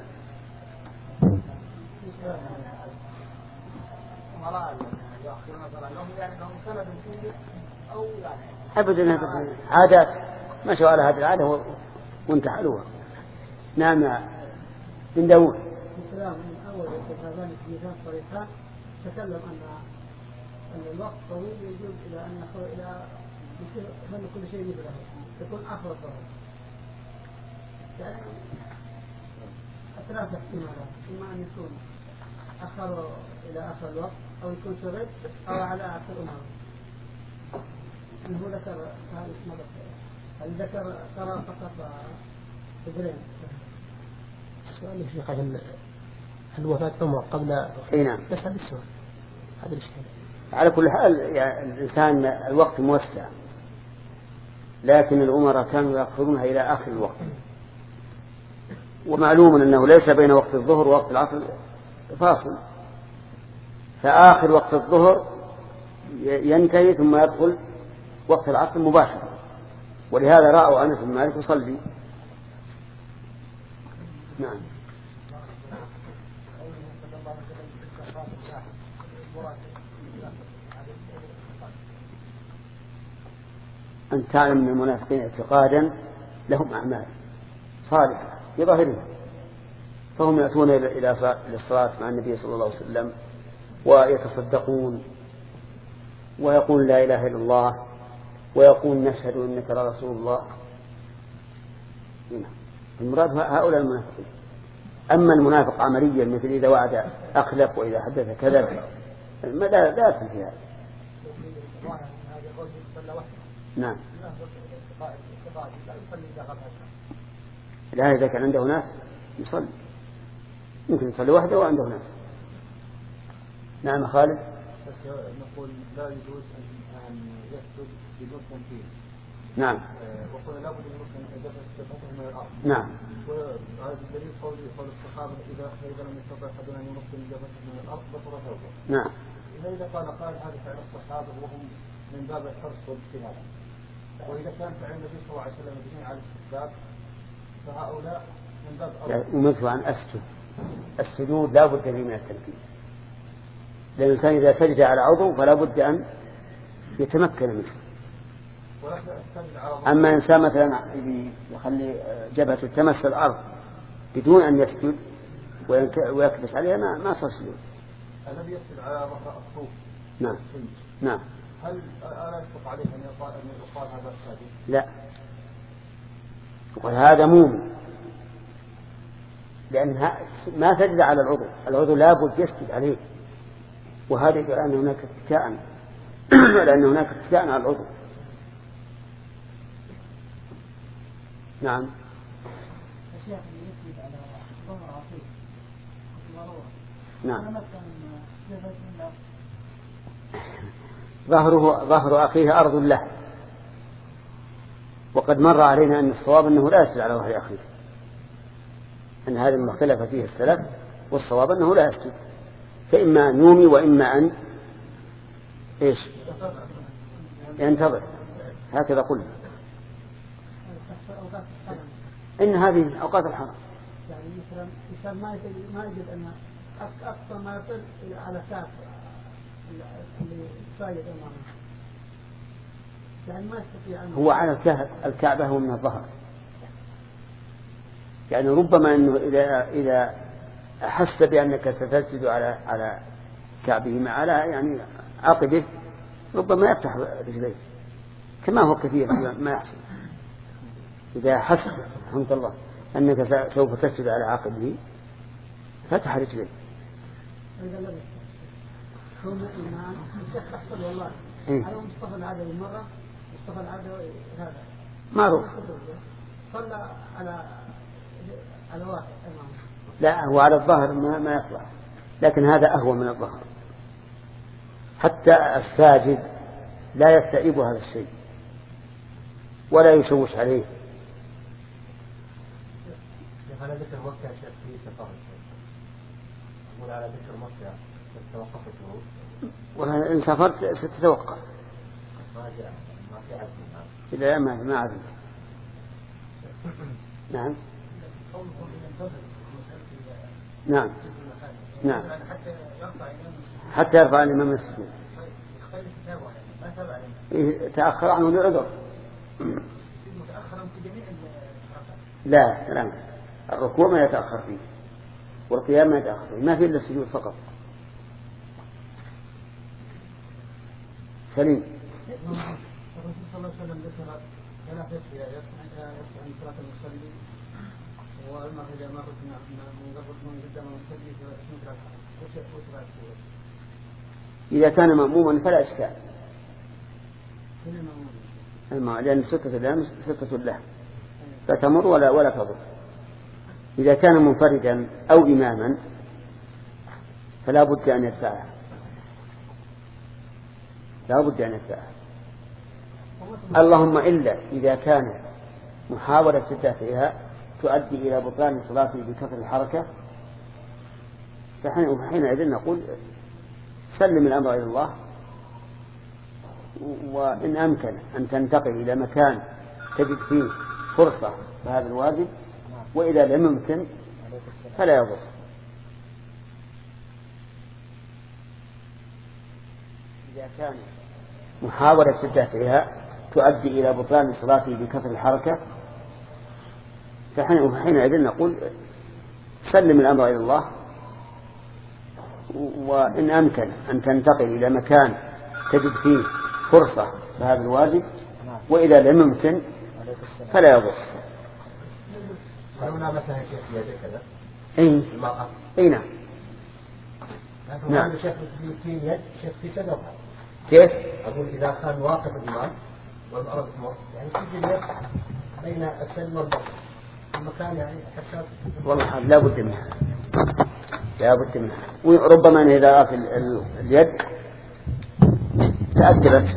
أبدا عادات مشوا على هذه العادة وانتحلوها. نعم يا بن داود. الكلام من أول هذان الجيزان صريحان تكلم أن الوقت طويل يجوز إلى أن إلى من كل شيء مثله يكون آخر الظهر، يعني ثلاثة احتمالات، إما أن يكون أخر إلى آخر الوقت أو يكون شغل أو على آخر الأمر. إنه ذكر هذا اسمه هل ذكر ترى فقط بدرين. السؤال يا شيخ هل وفاة عمر قبل؟ نعم. بس هذا السؤال هذا الإشكال. على كل حال يعني الإنسان الوقت موسع، لكن الأمراء كانوا يأخذونها إلى آخر الوقت، ومعلوم أنه ليس بين وقت الظهر ووقت العصر فاصل، فآخر وقت الظهر ينتهي ثم يدخل وقت العصر مباشرة، ولهذا رأوا أنس بن مالك يصلي. نعم. أن تعلم من المنافقين اعتقادا لهم أعمال صالحة بظاهرها، فهم يأتون إلى الصلاة مع النبي صلى الله عليه وسلم ويتصدقون ويقول لا إله إلا الله ويقول نشهد إنك لرسول الله. المراد هؤلاء المنافقين. أما المنافق عمليا مثل إذا وعد أخلف وإذا حدث كذب ما لا يدخل في هذا. نعم. لا، إذا كان عنده ناس يصلي، يمكن يصلي وحده وعنده ناس. نعم خالد. نقول لا يجوز أن يسجد بدون تمثيل. نعم. وقلنا لا بد من جبهته من الأرض. نعم. وهذا الدليل قول الصحابة إذا لم يستطع أحدنا أن يمكن جبهته من الأرض بطل ثوبه. نعم. إذا قال هذا فعل الصحابة وهم من باب الحرص والاجتهاد، وإذا كان فعل النبي صلى الله عليه وسلم مبني على الاستحباب فهؤلاء من باب ومثل عن أسجد. السجود لا بد فيه من التمكين، لأن الإنسان إذا سجد على عضو فلا بد أن يتمكن منه. أما إنسان مثلا يخلي جبهته تمس الأرض بدون أن يسجد ويكبس عليها ما صار سجود. الذي يسجد على ظهر الصوف. نعم. نعم. هل ألا يشفق عليه أن يقال هذا الساجد؟ لا، وقال هذا مومن، لأن ما سجد على العضو لا بد يسجد عليه، وهذا لأن هناك اتكاء لأن هناك اتكاء على العضو. نعم. نعم. ظهر أخيه أرض له، وقد مر علينا أن الصواب أنه لا يسجد على ظهر أخيه، أن هذا ما اختلف فيه السلف، والصواب أنه لا يسجد، فإما أن يومي وإما أن ينتظر. هكذا قلنا إن هذه أوقات الحرام. يعني مثلا الإنسان ما يجد أن أقصى ما يصل على كعب اللي ساجد أمامه، يعني ما يستطيع أن هو على الكعبة هو من الظهر، يعني ربما أنه إذا أحس بأنك ستسجد على كعبه على يعني عقبه ربما يفتح رجليه، كما هو كثير ما يحصل. إذا حس رحمة الله أنك سوف تسجد على عقبه فتح رجليه. هو الشيخ أحسن والله. هذا مصطفى العدوي مرة، مصطفى العدوي هذا معروف. صلى على واحد. لا، هو على الظهر ما يصلح، لكن هذا أهون من الظهر. حتى الساجد لا يستعيب هذا الشيء ولا يشوش عليه. على ذكر مكة شيخ في سفر، أقول على ذكر مكة توقف الشهور، وإن سافرت ستتوقف. ما في عزم. إذا ما عزمت. نعم. نعم. نعم. حتى يرفع الإمام من السجود. تأخر عنه لعذر. لا، الركوع ما يتأخر فيه والقيام ما يتأخر فيه، ما فيه إلا السجود فقط. سليم. الرسول صلى الله عليه وسلم ذكر ثلاث أشياء يرفع عن صلاة المصلي، وأما إذا ما قلت من قدام المصلي إذا كان مأموما فلا إشكال، لأن ستة له فتمر ولا تضر. إذا كان منفردا أو إماما فلا بد أن يدفعها، اللهم إلا إذا كان محاولة الدافعها تؤدي إلى بطلان صلاته بكثرة الحركة، فحينئذ نقول سلم الأمر إلى الله، وإن أمكن أن تنتقل إلى مكان تجد فيه فرصة فهذا الواجب، وإذا لم يمكن فلا يضر. إذا كان محاولة الدافعها تؤدي إلى بطلان صلاته بكثرة الحركة، فحينئذ نقول سلم الأمر إلى الله، وإن أمكن أن تنتقل إلى مكان تجد فيه فرصة فهذا الواجب، وإذا لم يمكن فلا يضر. هنا مثلا شيخ يده كذا. أي نعم. نعم. شيخ في يد شيخ في سنة. كيف؟ أقول إذا كان واقف الإمام والأرض تمر، يعني تجد اليد بين السن والبطن، المكان يعني حساس. والله لا بد منها. وربما أن إذا رأت اليد تأثرت.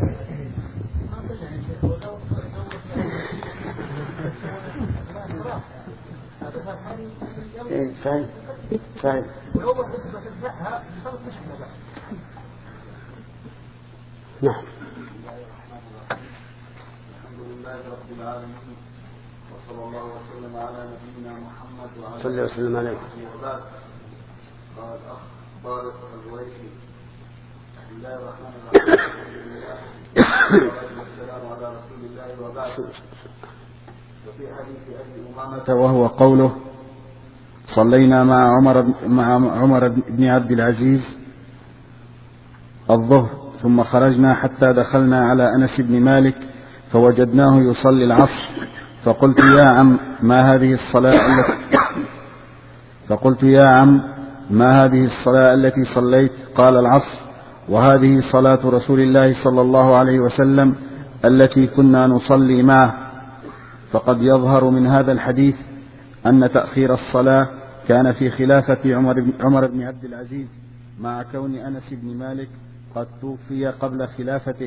صحيح. نعم. الحمد لله رب العالمين، وصلى الله وسلم على نبينا محمد وعلى صلى الله وسلم عليه. قال الأخ طارق الويسي: بسم الله الرحمن الرحيم، والسلام على رسول الله وبعد. وفي حديث أبي أمامة وهو قوله: صلينا مع عمر بن عبد العزيز الظهر، ثم خرجنا حتى دخلنا على أنس بن مالك فوجدناه يصلي العصر، فقلت يا عم ما هذه الصلاة التي صليت؟ قال: العصر، وهذه صلاة رسول الله صلى الله عليه وسلم التي كنا نصلي معه. فقد يظهر من هذا الحديث أن تأخير الصلاة كان في خلافة عمر بن عبد العزيز، مع كون أنس بن مالك قد توفي قبل خلافته،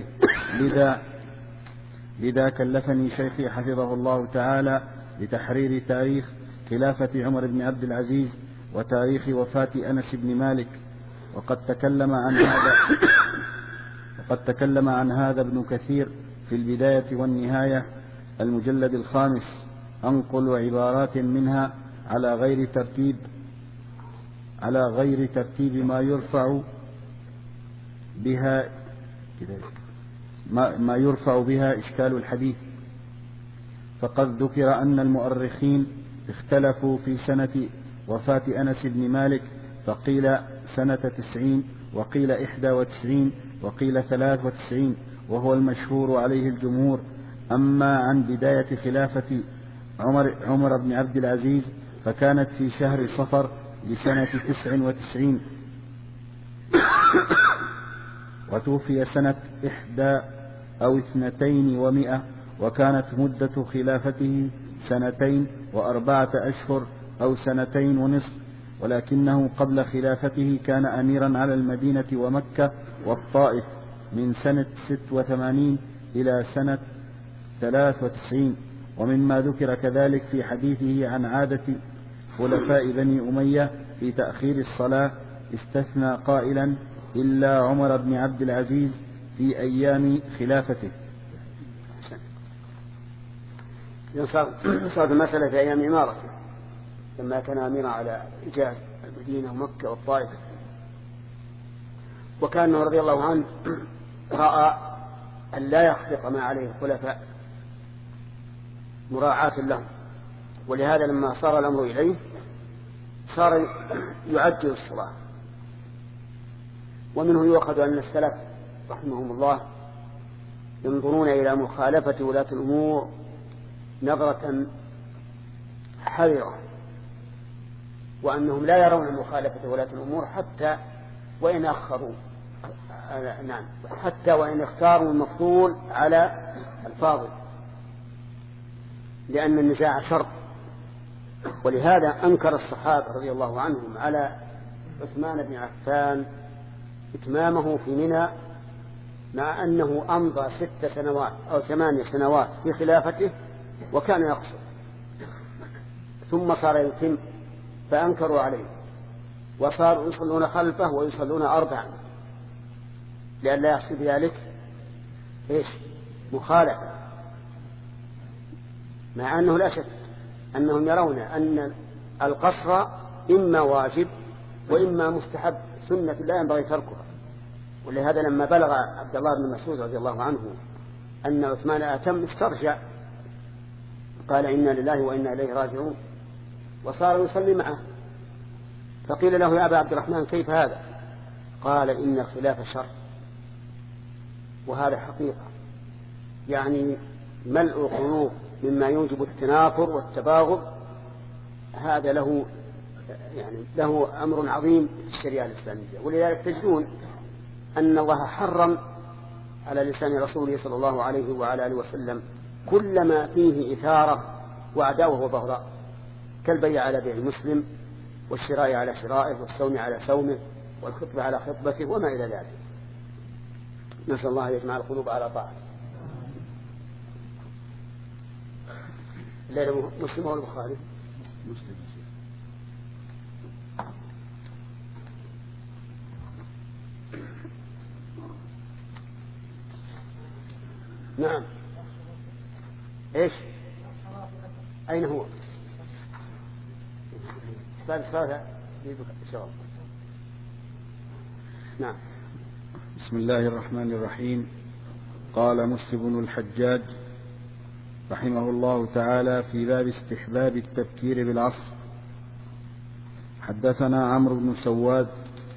لذا كلفني شيخي حفظه الله تعالى بتحرير تاريخ خلافة عمر بن عبد العزيز وتاريخ وفاة أنس بن مالك. وقد تكلم عن هذا ابن كثير في البداية والنهاية المجلد 5. أنقل عبارات منها على غير ترتيب ما يرفع بها إشكال الحديث. فقد ذكر أن المؤرخين اختلفوا في سنة وفاة أنس بن مالك، فقيل سنة 90، وقيل 91، وقيل 93، وهو المشهور عليه الجمهور. أما عن بداية خلافة عمر بن عبد العزيز فكانت في شهر صفر لسنة 99، وتوفي سنة 1 أو 200، وكانت مدة خلافته 2 و4 أشهر أو 2 ونصف، ولكنه قبل خلافته كان أميرا على المدينة ومكة والطائف من سنة 86 إلى سنة 93. ومما ذكر كذلك في حديثه عن عادة خلفاء بني أمية في تأخير الصلاة استثنى قائلا: إلا عمر بن عبد العزيز في أيام خلافته. صارت المسألة في أيام إمارته لما كان أميرا على حجاز المدينة ومكة والطائف، وكان رضي الله عنه رأى أن لا يخلق ما عليه الخلفاء مراعاة لهم، ولهذا لما صار الأمر إليه صار يعجل الصلاة. ومنه يؤخذ أن السلف رحمهم الله ينظرون إلى مخالفة ولاة الأمور نظرة حذرة، وأنهم لا يرون مخالفة ولاة الأمور حتى وإن أخروا، حتى وإن اختاروا المفضول على الفاضل، لأن النزاع شر. ولهذا أنكر الصحابة رضي الله عنهم على عثمان بن عفان إتمامه في منى، مع أنه أمضى 6 سنوات أو 8 سنوات في خلافته وكان يقصر، ثم صار يتم فأنكروا عليه، وصاروا يصلون خلفه ويصلون 4، لئلا يحصل ذلك مخالفة، مع أنه لا شك أنهم يرون أن القصر إما واجب وإما مستحب، سنة لا ينبغي تركها. ولهذا لما بلغ عبد الله بن مسعود رضي الله عنه أن عثمان أتم استرجع، قال إنا لله وإنا إليه راجعون، وصار يصلي معه. فقيل له: يا أبا عبد الرحمن كيف هذا؟ قال: إن خلاف شر، وهذا حقيقة، يعني ملء القلوب مما يوجب التنافر والتباغض، هذا له أمر عظيم في الشريعة الإسلامية. ولذلك تجدون أن الله حرم على لسان رسوله صلى الله عليه وعلى آله وسلم كل ما فيه إثارة وعداوة وبغضاء، كالبيع على بيع المسلم، والشراء على شرائه، والصوم على صومه، والخطبة على خطبته، وما إلى ذلك. نسأل الله يجمع القلوب على طاعته. الليلة مسلم والبخاري مسلم. نعم. ايش؟ اين هو؟ بعد الصلاة شغل. نعم. بسم الله الرحمن الرحيم. قال مسلم بن الحجاج رحمه الله تعالى في باب استحباب التبكير بالعصر: حدثنا عمرو بن سواد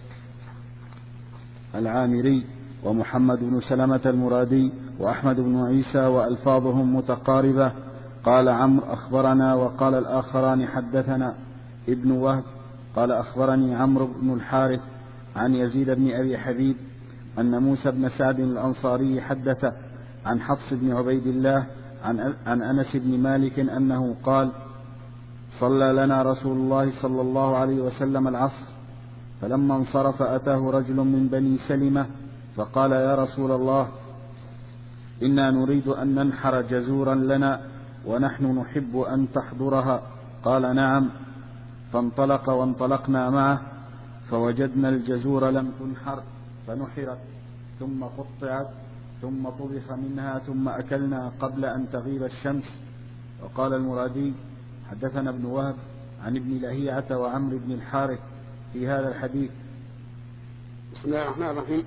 العامري ومحمد بن سلمة المرادي وأحمد بن عيسى وألفاظهم متقاربة. قال عمرو أخبرنا، وقال الآخران حدثنا ابن وهب قال أخبرني عمرو بن الحارث عن يزيد بن أبي حبيب أن موسى بن سعد الأنصاري حدث عن حفص بن عبيد الله عن أنس بن مالك أنه قال: صلى لنا رسول الله صلى الله عليه وسلم العصر، فلما انصرف أتاه رجل من بني سلمة فقال: يا رسول الله، إنا نريد أن ننحر جزورا لنا ونحن نحب أن تحضرها. قال: نعم. فانطلق وانطلقنا معه، فوجدنا الجزور لم تنحر فنحرت ثم قطعت ثم طبخ منها ثم أكلنا قبل أن تغيب الشمس. وقال المرادي: حدثنا ابن وهب عن ابن لهيعة وعمرو بن الحارث في هذا الحديث. بسم الله الرحمن الرحيم.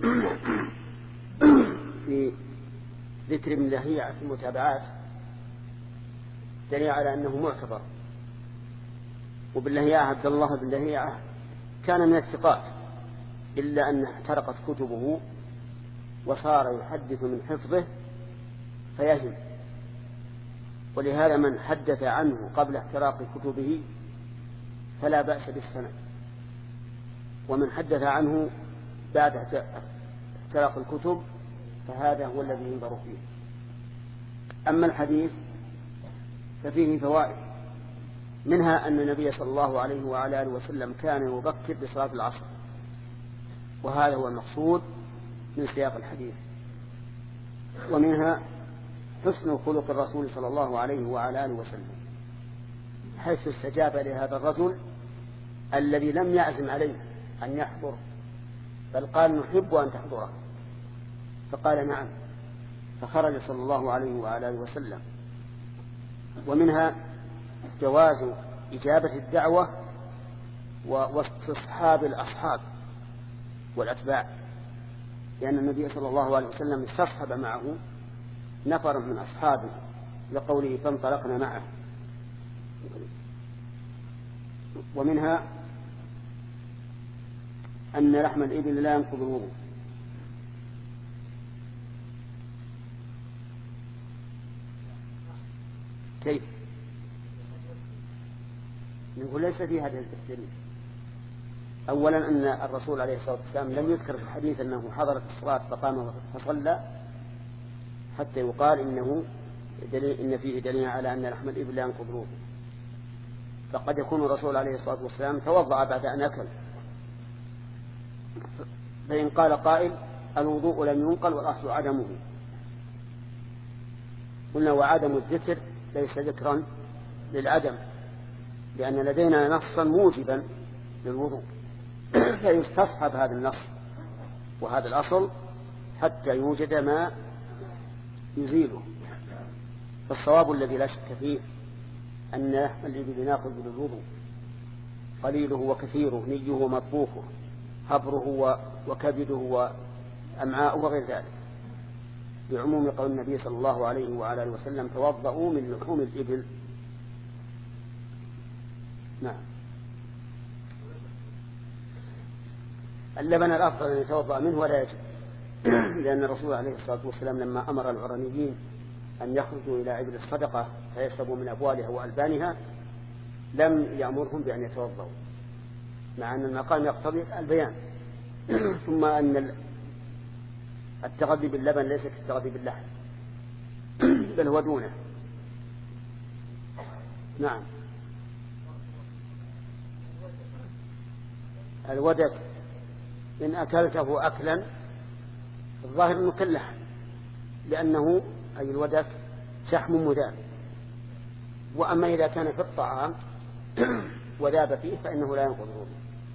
في ذكر ابن لهيعة في المتابعات دليل على أنه معتبر. وابن لهيعة عبد الله بن لهيعة كان من الثقات، إلا أن احترقت كتبه وصار يحدث من حفظه فيهم، ولهذا من حدث عنه قبل احتراق كتبه فلا بأس بالسند، ومن حدث عنه بعد احتراق الكتب فهذا هو الذي ينظر فيه. أما الحديث ففيه فوائد، منها أن النبي صلى الله عليه وعلى آله وسلم كان يبكر بصلاة العصر، وهذا هو المقصود من سياق الحديث. ومنها حسن خلق الرسول صلى الله عليه وعلى آله وسلم، حيث استجاب لهذا الرجل الذي لم يعزم عليه أن يحضر، بل قال نحب أن تحضره، فقال نعم، فخرج صلى الله عليه وعلى آله وسلم. ومنها جواز إجابة الدعوة واستصحاب الأصحاب والأتباع، لأن النبي صلى الله عليه وسلم استصحب معه نفر من أصحابه لقوله فانطلقنا معه. ومنها أن لحم الإبل لا ينقض الوضوء. كيف؟ نقول ليس في هذا الدليل. أولا أن الرسول عليه الصلاة والسلام لم يذكر في الحديث أنه حضرت الصلاة فقام فصلى حتى يقال إن فيه دليل على أن لحم الإبل لا ينقض الوضوء. فقد يكون الرسول عليه الصلاة والسلام توضأ بعد أن أكل، فإن قال قائل الوضوء لم ينقل والأصل عدمه، قلنا وعدم الذكر ليس ذكرا للعدم، لأن لدينا نصا موجبا للوضوء، فيستصحب هذا النص وهذا الأصل حتى يوجد ما يزيله. فالصواب الذي لا شك فيه أن لحم الإبل ناقض للوضوء، قليله وكثيره، نيه ومطبوخه، هبره وكبده وأمعاءه وغير ذلك، بعموم قول النبي صلى الله عليه وعلى آله وسلم توضؤوا من لحوم الإبل. نعم. اللبن الأفضل أن يتوضأ منه ولا يجب، لأن الرسول عليه الصلاة والسلام لما أمر العرنيين أن يخرجوا إلى عبل الصدقة فيشربوا من أبوالها وألبانها لم يأمرهم بأن يتوضأوا، مع أن المقام يقتضي البيان. ثم أن التغذي باللبن ليس كالتغذي باللحم، بل هو دونه. نعم. الودك إن أكلته أكلا الظاهر أنه كاللحم، لأنه أي الودك شحم مذاب. وأما إذا كان في الطعام وذاب فيه فإنه لا ينقض الوضوء.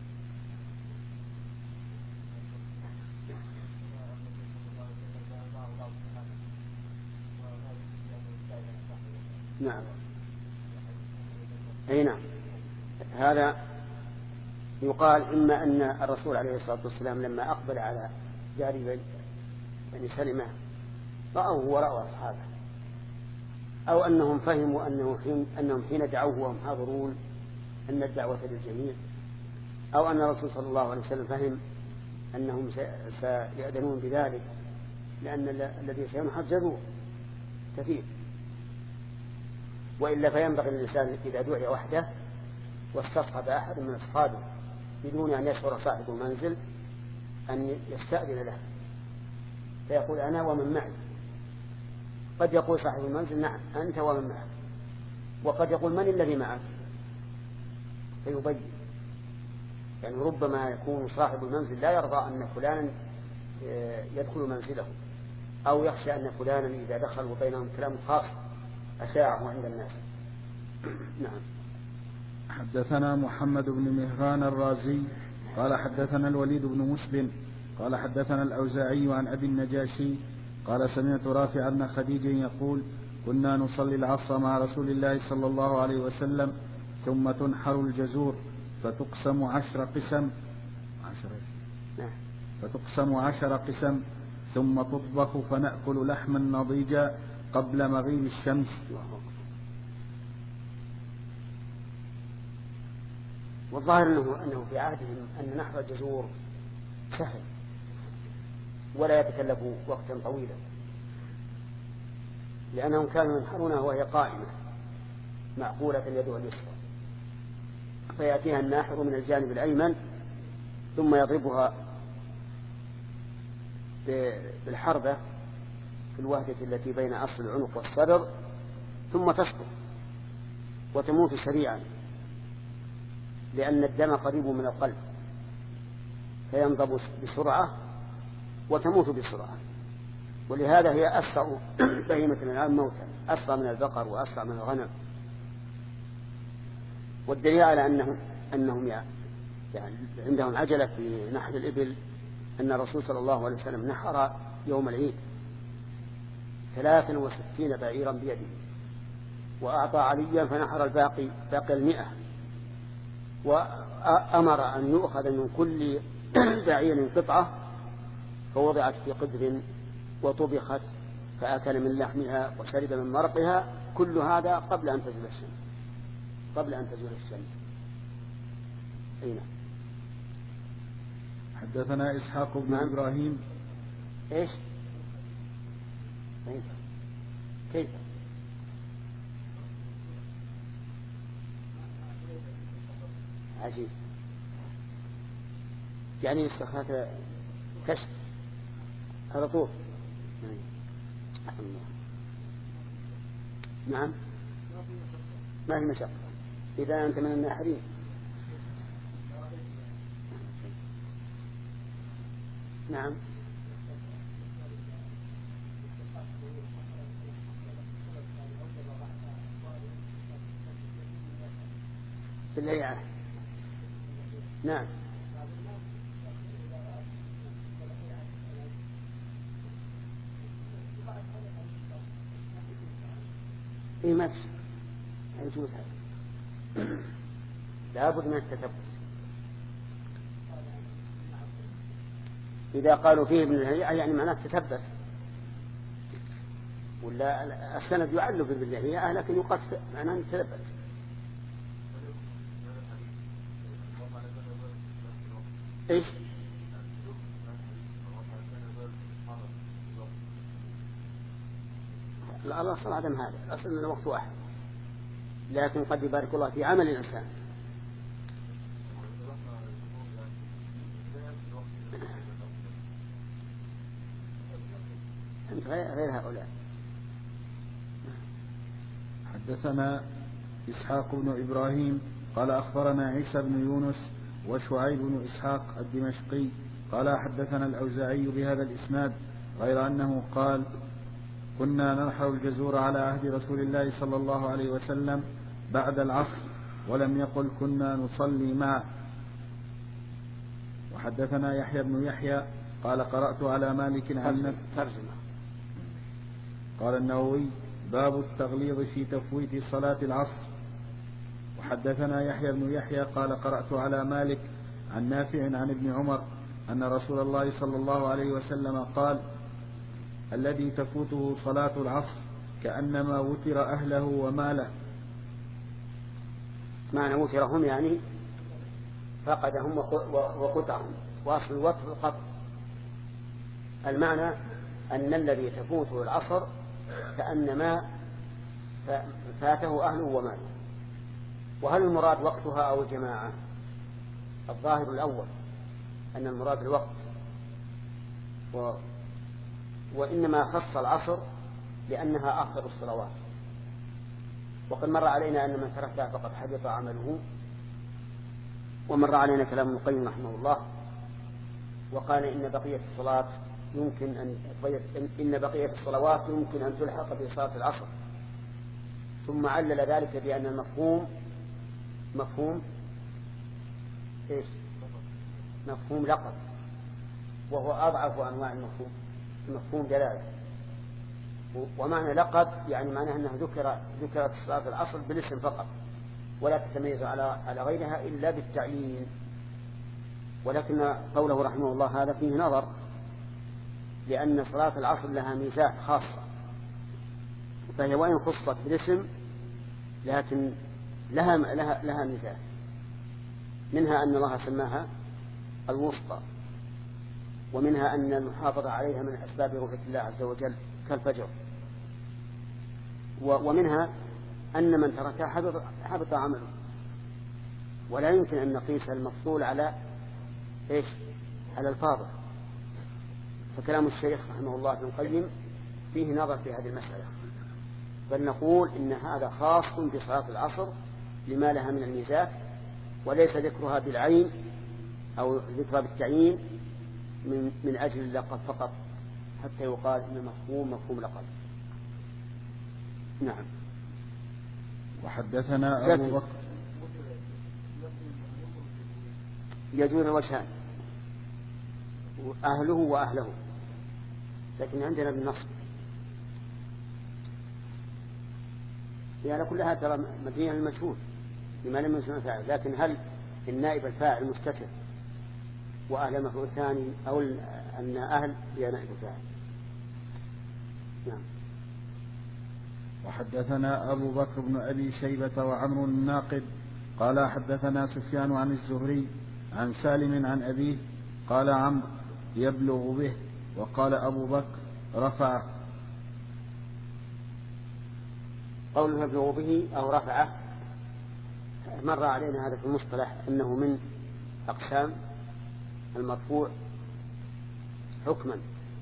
نعم. أي نعم. هذا يقال إما أن الرسول عليه الصلاة والسلام لما أقبل على جاري بني سلمة رأوه ورأوا أصحابه، أو أنهم فهموا أنهم حين دعوه وهم حاضرون أن الدعوة للجميع، أو أن الرسول صلى الله عليه وسلم فهم أنهم سيأذنون بذلك، لأن الذي سينحر جذور كثير. وإلا فينبغي الإنسان إذا دعي وحده واستصحب أحد من أصحابه بدون أن يشعر صاحب المنزل أن يستأذن له، فيقول أنا ومن معي. قد يقول صاحب المنزل نعم أنت ومن معك، وقد يقول من الذي معك، فيبين. يعني ربما يكون صاحب المنزل لا يرضى أن فلانا يدخل منزله، أو يخشى أن فلانا إذا دخل وبينهم كلام خاص أشاعه عند الناس. نعم. حدثنا محمد بن مهران الرازي قال حدثنا الوليد بن مسلم قال حدثنا الأوزاعي عن أبي النجاشي قال سمعت رافع بن خديج يقول كنا نصلي العصر مع رسول الله صلى الله عليه وسلم ثم تنحر الجزور فتقسم 10 قسم ثم تطبخ فنأكل لحما نضيجا قبل مغيب الشمس. والظاهر أنه في عهدهم أن نحر الجزور سهل ولا يتكلف وقتا طويلا، لأنهم كانوا ينحرونها وهي قائمة معقولة يده اليسرى، فيأتيها الناحر من الجانب الأيمن ثم يضربها بالحربة في الوهدة التي بين أصل العنق والصدر ثم تسقط وتموت سريعا، لأن الدم قريب من القلب فينضب بسرعة وتموت بسرعة. ولهذا هي أسرع بهيمة الأنعام موتا، أسرع من البقر وأسرع من الغنم. والدليل على أنهم يعني عندهم عجلة في نحر الإبل أن الرسول صلى الله عليه وسلم نحر يوم العيد 63 بعيرا بيده، وأعطى عليا فنحر باقي 100، وأمر أن يؤخذ من كل بعير قطعة فوضعت في قدر وطبخت فأكل من لحمها وشرب من مرقها، كل هذا قبل أن تزول الشمس. أين حدثنا إسحاق بن إبراهيم. إيش كيف عجيب، يعني استخدمت كشف على طول. نعم ما في مشقة إذا أنت من الناحرين. نعم في الليعة. نعم إيه ما في يجوز هذا، لابد من التثبت. إذا قالوا فيه ابن الهيئة يعني معناه تثبت، ولا السند يعل في ابن الهيئة لكن يقال معناه تثبت. إيش لا الأصل عدم هذا، الأصل أن الوقت واحد، لكن قد يبارك الله في عمل الإنسان. أنت غير هؤلاء. حدثنا إسحاق بن إبراهيم قال أخبرنا عيسى بن يونس وشعيب بن إسحاق الدمشقي قال حدثنا الأوزاعي بهذا الإسناد، غير أنه قال كنا ننحر الجزور على عهد رسول الله صلى الله عليه وسلم بعد العصر، ولم يقل كنا نصلي معه. وحدثنا يحيى بن يحيى قال قرأت على مالك عن ترجمة. قال النووي باب التغليظ في تفويت صلاة العصر. وحدثنا يحيى بن يحيى قال قرأت على مالك عن نافع عن ابن عمر أن رسول الله صلى الله عليه وسلم قال الذي تفوته صلاة العصر كأنما وتر أهله وماله. معنى وترهم يعني فقدهم وقطعهم، وأصل الوتر القطع. المعنى أن الذي تفوته العصر كأنما فاته أهله وماله. وهل المراد وقتها أو الجماعة؟ الظاهر الأول أن المراد الوقت، وإنما خص العصر لأنها آخر الصلوات. وقد مر علينا أن من تركها فقد حبط عمله، ومر علينا كلام ابن القيم رحمه الله وقال إن بقية الصلوات يمكن أن تلحق بصلاة العصر، ثم علل ذلك بأن المفهوم إيش؟ مفهوم لقب، وهو أضعف أنواع المفهوم دلالة. ومعنى لقب يعني معناه أنه ذكرت صلاة العصر بالاسم فقط، ولا تتميز على غيرها إلا بالتعيين. ولكن قوله رحمه الله هذا فيه نظر، لأن صلاة العصر لها ميزات خاصة، فهي وإن خصت بالاسم لكن لها ميزات، منها أن الله سماها الوسطى، ومنها أن المحافظة عليها من أسباب رؤية الله عز وجل كالفجر، ومنها أن من تركها حبط عمله. ولا يمكن أن نقيس المفضول على إيش؟ على الفاضل. فكلام الشيخ رحمه الله ابن القيم فيه نظر في هذه المسألة، بل نقول إن هذا خاص بصلاة العصر لما لها من الميزات، وليس ذكرها بالعين أو ذكرها بالتعيين من أجل اللقب فقط، حتى يقال إن مفهوم لقب. نعم. وحدثنا أبو بكر يجوز وجهان، أهله وأهله، لكن عندنا بالنصب يعني كلها ترى مبنية للمجهول لما لم يسمى فاعل، لكن هل النائب الفاعل مستتر وأهل مفعول ثاني، أو أن أهل هي نائب الفاعل؟ نعم. وحدثنا أبو بكر بن أبي شيبة وعمرو الناقد قال حدثنا سفيان عن الزهري عن سالم عن أبيه قال عمرو يبلغ به، وقال أبو بكر رفع. قوله يبلغ به أو رفعه مر علينا هذا في المصطلح أنه من أقسام المرفوع حكما،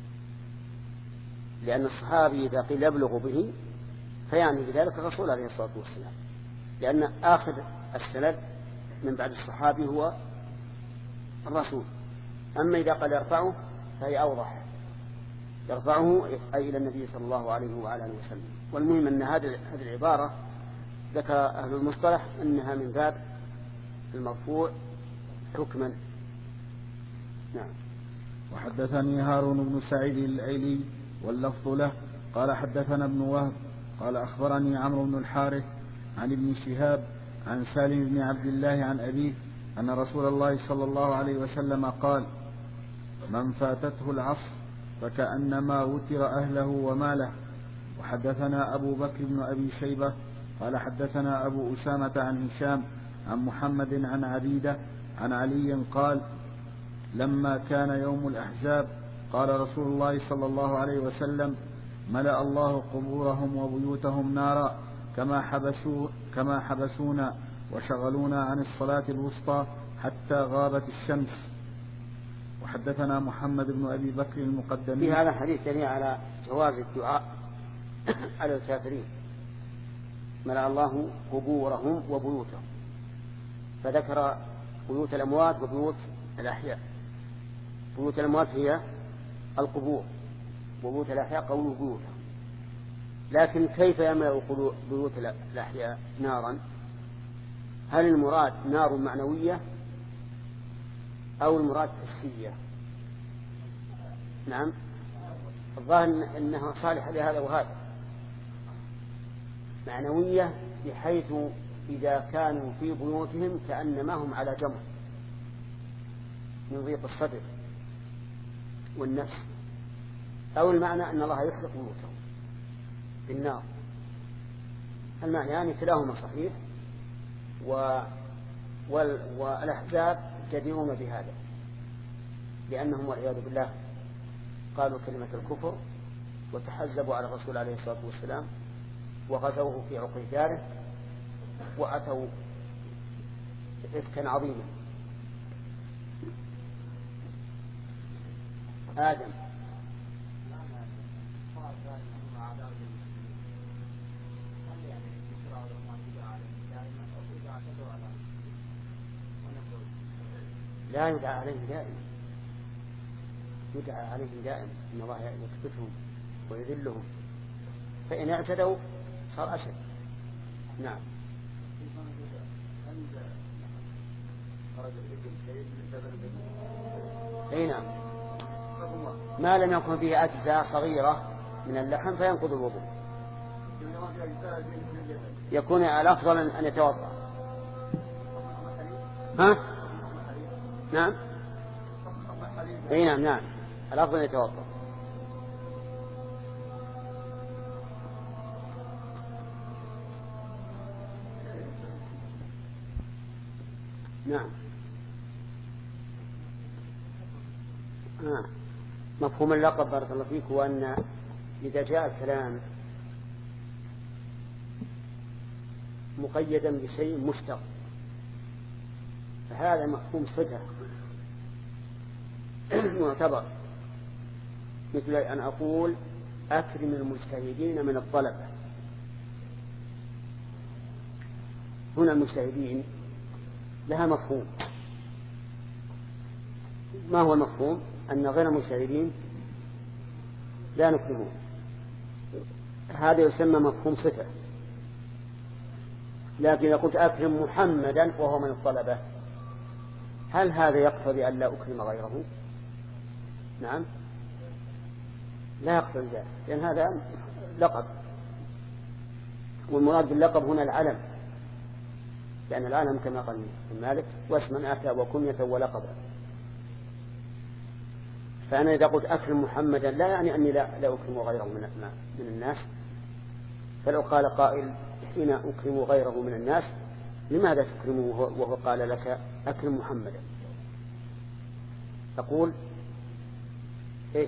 لأن الصحابي إذا قيل يبلغ به فيعني بذلك الرسول عليه الصلاة والسلام، لأن آخر السند من بعد الصحابي هو الرسول. أما إذا قال يرفعه فهي أوضح، يرفعه أي إلى النبي صلى الله عليه وعلى آله وسلم. والمهم أن هذه العبارة ذكر أهل المصطلح أنها من باب المرفوع حكما. نعم. وحدثني هارون بن سعيد الأيلي واللفظ له قال حدثنا ابن وهب قال أخبرني عمرو بن الحارث عن ابن شهاب عن سالم بن عبد الله عن أبيه أن رسول الله صلى الله عليه وسلم قال من فاتته العصر فكأنما وتر أهله وماله. وحدثنا أبو بكر بن أبي شيبة قال حدثنا أبو أسامة عن هشام عن محمد عن عبيدة عن علي قال لما كان يوم الأحزاب قال رسول الله صلى الله عليه وسلم ملأ الله قبورهم وبيوتهم نارا كما حبسونا وشغلونا عن الصلاة الوسطى حتى غابت الشمس. وحدثنا محمد بن أبي بكر المقدمي. في هذا الحديث دليل على جواز الدعاء على الكافرين، ملأ الله قبورهم وبيوتهم، فذكر بيوت الأموات وبيوت الأحياء. بيوت الأموات هي القبور، وبيوت الأحياء قوله بيوتهم. لكن كيف يملأ بيوت الأحياء نارا؟ هل المراد نار معنوية أو المراد حسية؟ نعم، الظاهر أنها صالحة لهذا وهذا. معنوية بحيث إذا كانوا في بيوتهم كأنما هم على جمر من ضيق الصدر والنفس، أو المعنى أن الله يحرق بيوتهم بالنار. المعنى يعني كلاهما صحيح، والأحزاب جديرون بهذا، لأنهم والعياذ بالله قالوا كلمة الكفر وتحزبوا على الرسول عليه الصلاة والسلام وغزوه في عقر داره وأتوا إفكا عظيما. آدم لا يدعى عليهم دائما، يدعى عليهم دائما إن الله يكبتهم ويذلهم، فإن اعتدوا صار أشد. نعم. أي نعم، ما لم يكن فيه أجزاء صغيرة من اللحم فينقض الوضوء، يكون الأفضل أن يتوضأ. ها؟ نعم. أي نعم نعم، الأفضل أن يتوضأ. نعم. مفهوم اللقب بارك الله فيك هو أن إذا جاء الكلام مقيدا بشيء مشتق فهذا مفهوم صفة معتبر، مثل أن أقول أكرم المجتهدين من الطلبة. هنا المجتهدين لها مفهوم. ما هو المفهوم؟ أن غير المجتهدين لا نكرمون. هذا يسمى مفهوم صفة. لكن إذا قلت أكرم محمدا وهو من الطلبة، هل هذا يقتضي أن لا أكرم غيره؟ نعم، لا يقتضي ذلك، لأن هذا لقب، والمراد باللقب هنا العلم، لأن العلم كما قال ابن مالك واسما أتى وكنية ولقبا. فأنا إذا قلت أكرم محمدا لا يعني أني لا أكرم غيره من الناس. فلو قال قائل حين أكرم غيره من الناس لماذا تكرمه وهو قال لك أكرم محمدا؟ تقول إيش؟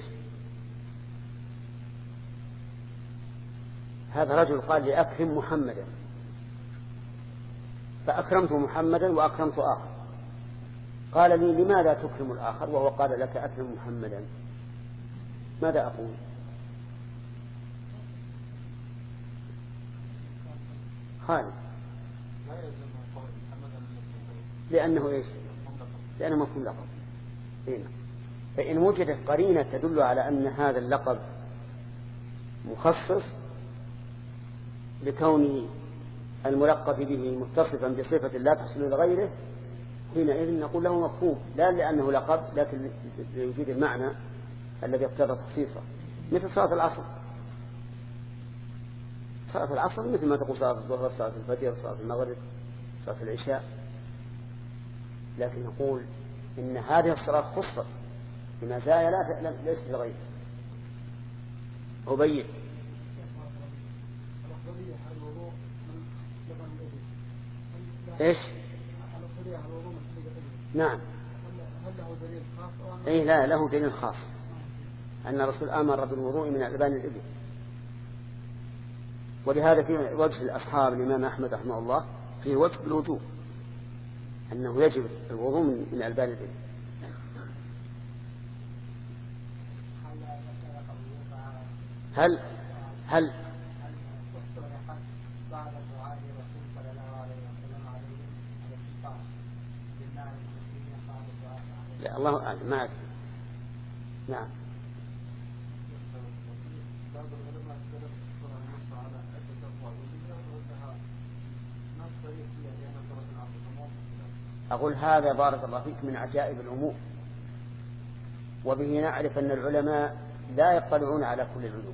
هذا رجل قال لي أكرم محمدا، فأكرمت محمدا وأكرمت آخر، قال لي لماذا تكرم الآخر وهو قال لك أكرم محمدا؟ ماذا أقول؟ خالد، لأنه إيش؟ لأنه مفهوم لقب. هنا فإن وجدت قرينة تدل على أن هذا اللقب مخصص لكون الملقب به متصفا بصفة لا تحصل لغيره، حينئذ نقول له مفهوم، لا لأنه لقب لكن لوجود المعنى الذي اقتضى تخصيصه. مثل صلاة العصر، صلاة العصر مثل ما تقول صلاة الظهر، صلاة الفجر، صلاة المغرب، صلاة العشاء، لكن نقول إن هذه الصلاة خصت بمزايا ليست لغيره. أبين إيش؟ نعم، إيه لا، له دليل خاص أن الرسول أمر بالوضوء من ألبان الإبل، ولهذا في وجه الأصحاب الإمام أحمد رحمه الله فيه وجه بالوجوب أنه يجب الوضوء من ألبان الإبل. هل لا، الله أعلم، ما أدري. نعم، أقول هذا بارك الله فيك من عجائب الأمور، وبه نعرف أن العلماء لا يطلعون على كل العلوم،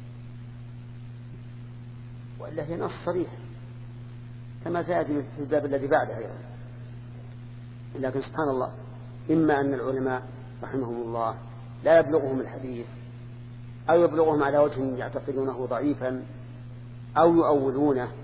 وإلا هي نص صريح كما سيأتي في الباب الذي بعده أيضا. لكن سبحان الله، إما أن العلماء رحمهم الله لا يبلغهم الحديث، أو يبلغهم على وجه يعتقدونه ضعيفا، أو يؤولونه.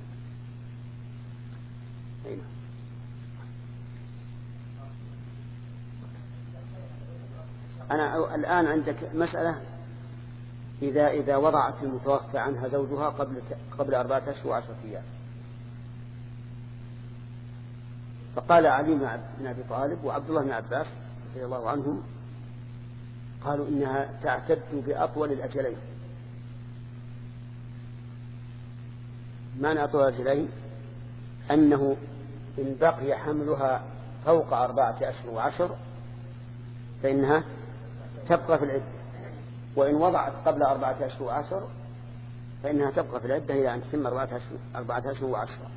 أنا الآن عندك مسألة، إذا وضعت المتوفى عنها زوجها قبل 4 أشهر و10 أيام، فقال علي بن أبي طالب وعبد الله بن عباس رضي الله عنهم قالوا إنها تعتد بأطول الأجلين. معنى أطول الأجلين أنه إن بقي حملها فوق 4 أشهر و10 فإنها تبقى في العدة، وإن وضعت قبل 4 أشهر و10 فإنها تبقى في العدة إلى أن تتم 4 أشهر و10.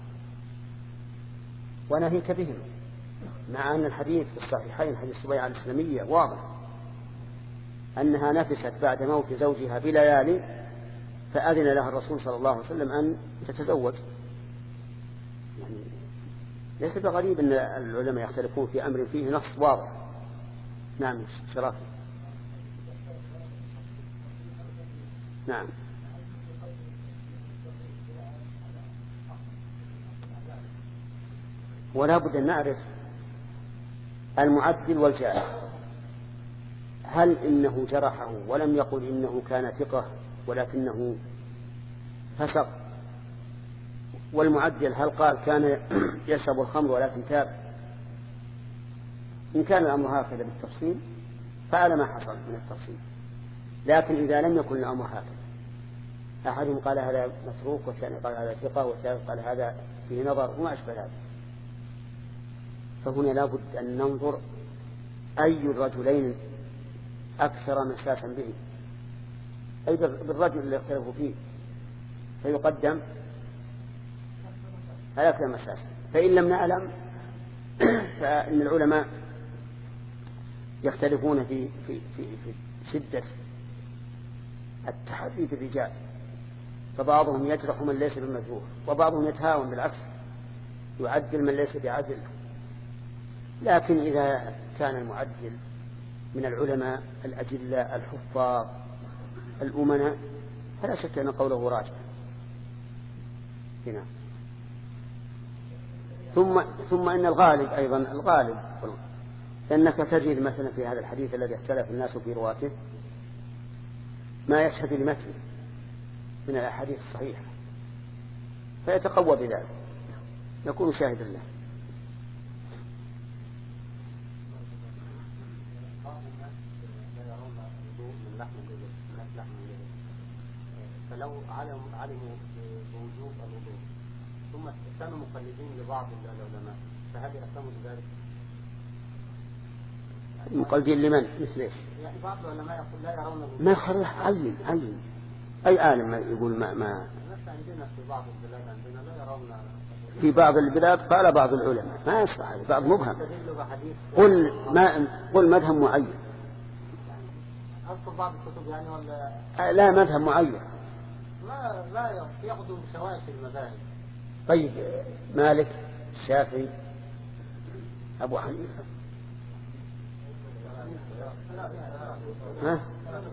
وناهيك بهم، مع أن الحديث في الصحيحين حديث سبيعة الإسلامية واضح أنها نفست بعد موت زوجها بليالي فأذن لها الرسول صلى الله عليه وسلم أن تتزوج. يعني ليس بغريب أن العلماء يختلفون في أمر فيه نص واضح. نعم شرافي. نعم، ولا بد أن نعرف المعدل والجائر، هل إنه جرحه ولم يقل إنه كان ثقة ولكنه فسق، والمعدل هل قال كان يشرب الخمر ولكن تاب؟ إن كان الأمر هكذا بالتفصيل فعلى ما حصل من التفصيل. لكن إذا لم يكن الأمر هكذا، أحدهم قال هذا متروك والثاني قال هذا ثقة والثالث قال هذا فيه نظر وما أشبه هذا، فهنا لابد أن ننظر أي الرجلين أكثر مساسا به، أي بالرجل اللي اختلفوا فيه، فيقدم الأكثر مساسا. فإن لم نعلم فإن العلماء يختلفون في شدة التحدي بالرجال، فبعضهم يجرح من ليس بالمجروح، وبعضهم يتهاون بالعكس يعدل من ليس بعدل. لكن إذا كان المعدل من العلماء الأجلاء الحفاظ الأمناء فلا شك أن قوله راجع هنا. ثم إن الغالب أيضا الغالب أنك تجد مثلا في هذا الحديث الذي اختلف الناس في رواته ما يشهد لمثله من الأحاديث الصحيحة فيتقوى بذلك، يكون شاهدا له. فلو علموا بوجوب الوضوء ثم كانوا مقلدين لبعض العلماء فهل يأثموا بذلك؟ مقلدين لمن؟ مثل ايش؟ يعني بعض العلماء يقول لا يرون ما يخرح عين أي عالم يقول ما الناس عندنا في بعض البلاد عندنا لا يرون. في بعض البلاد قال بعض العلماء ما يصح، بعض مبهم. قل مذهب معين. أذكر بعض الكتب يعني ولا لا مذهب معين. لا يقضوا شوائش المذاهب. طيب مالك الشافعي أبو حنيفة ها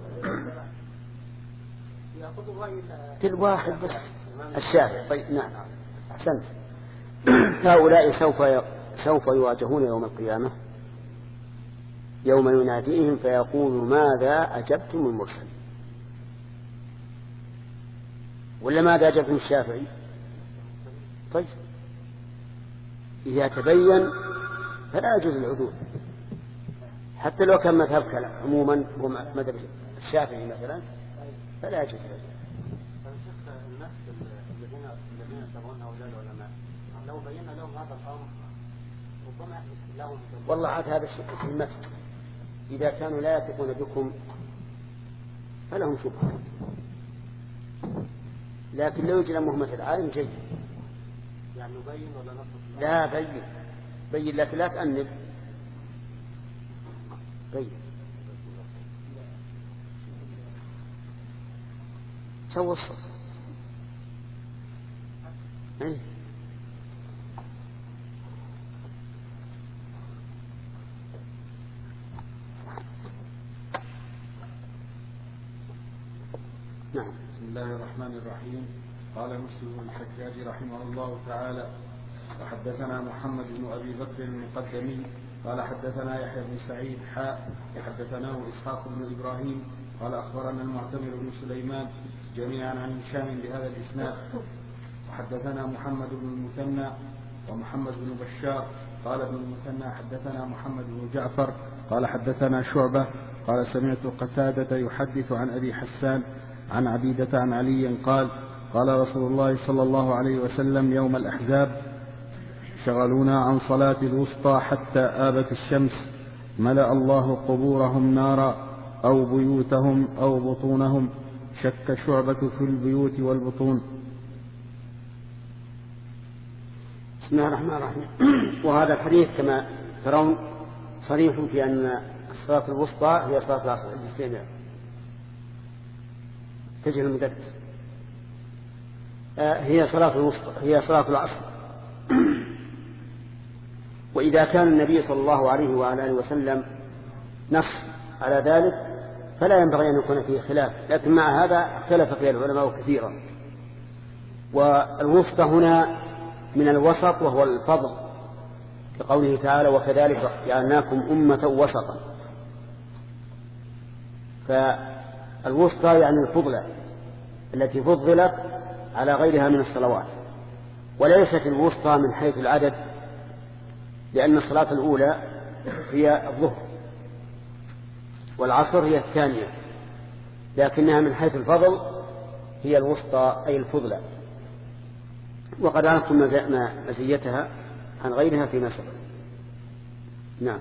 كل واحد بس الشافعي. طيب نعم أحسنت. هؤلاء سوف يواجهون يوم القيامة يوم يناديهم فيقول ماذا أجبتم المرسلين، ولا ماذا أجبتم الشافعي؟ طيب إذا تبين فلا يجوز العدول حتى لو كان مذهب عموما هو مذهب الشافعي مثلا فلا يجوز العدول. الناس الذين يتبعون هؤلاء العلماء لو بينا لهم هذا الأمر ربما يحدث لهم. والله عاد هذا الشيء في المثل إذا كانوا لا يثقون بكم فلهم شبهة، لكن لو يجي لهم مثل عالم جيد يعني نبين ولا نصف؟ لا بين لكن لا تأنب بين. سوى الصف ايه نعم. بسم الله الرحمن الرحيم. قال مسلم بن الحجاج رحمه الله تعالى وحدثنا محمد بن أبي بكر المقدمي قال حدثنا يحيى بن سعيد حدثناه إسحاق بن إبراهيم قال أخبرنا المعتمر بن سليمان جميعا عن هشام بهذا الإسناد. وحدثنا محمد بن المثنى ومحمد بن بشار قال ابن المثنى حدثنا محمد بن جعفر قال حدثنا شعبة قال سمعت قتادة يحدث عن أبي حسان عن عبيدة عن علي قال قال رسول الله صلى الله عليه وسلم يوم الأحزاب شغلونا عن صلاة الوسطى حتى آبت الشمس ملأ الله قبورهم نارا أو بيوتهم أو بطونهم. شك شعبة في البيوت والبطون. بسم الله الرحمن الرحيم. وهذا الحديث كما ترون صريح في أن الصلاة الوسطى هي صلاة العصر الاستئناف تجه المدرس هي صلاة الوسطى هي صلاة العصر. وإذا كان النبي صلى الله عليه وآله وسلم نص على ذلك فلا ينبغي أن يكون فيه خلاف، لكن مع هذا اختلف فيه العلماء كثيرا. والوسطى هنا من الوسط وهو الفضل كقوله تعالى وكذلك جعلناكم أمة وسطا، فالوسطى يعني الفضلة التي فضلت على غيرها من الصلوات، وليست الوسطى من حيث العدد لأن الصلاة الأولى هي الظهر والعصر هي الثانية لكنها من حيث الفضل هي الوسطى أي الفضلى، وقد عرفتم مزيتها عن غيرها فيما سبق. نعم.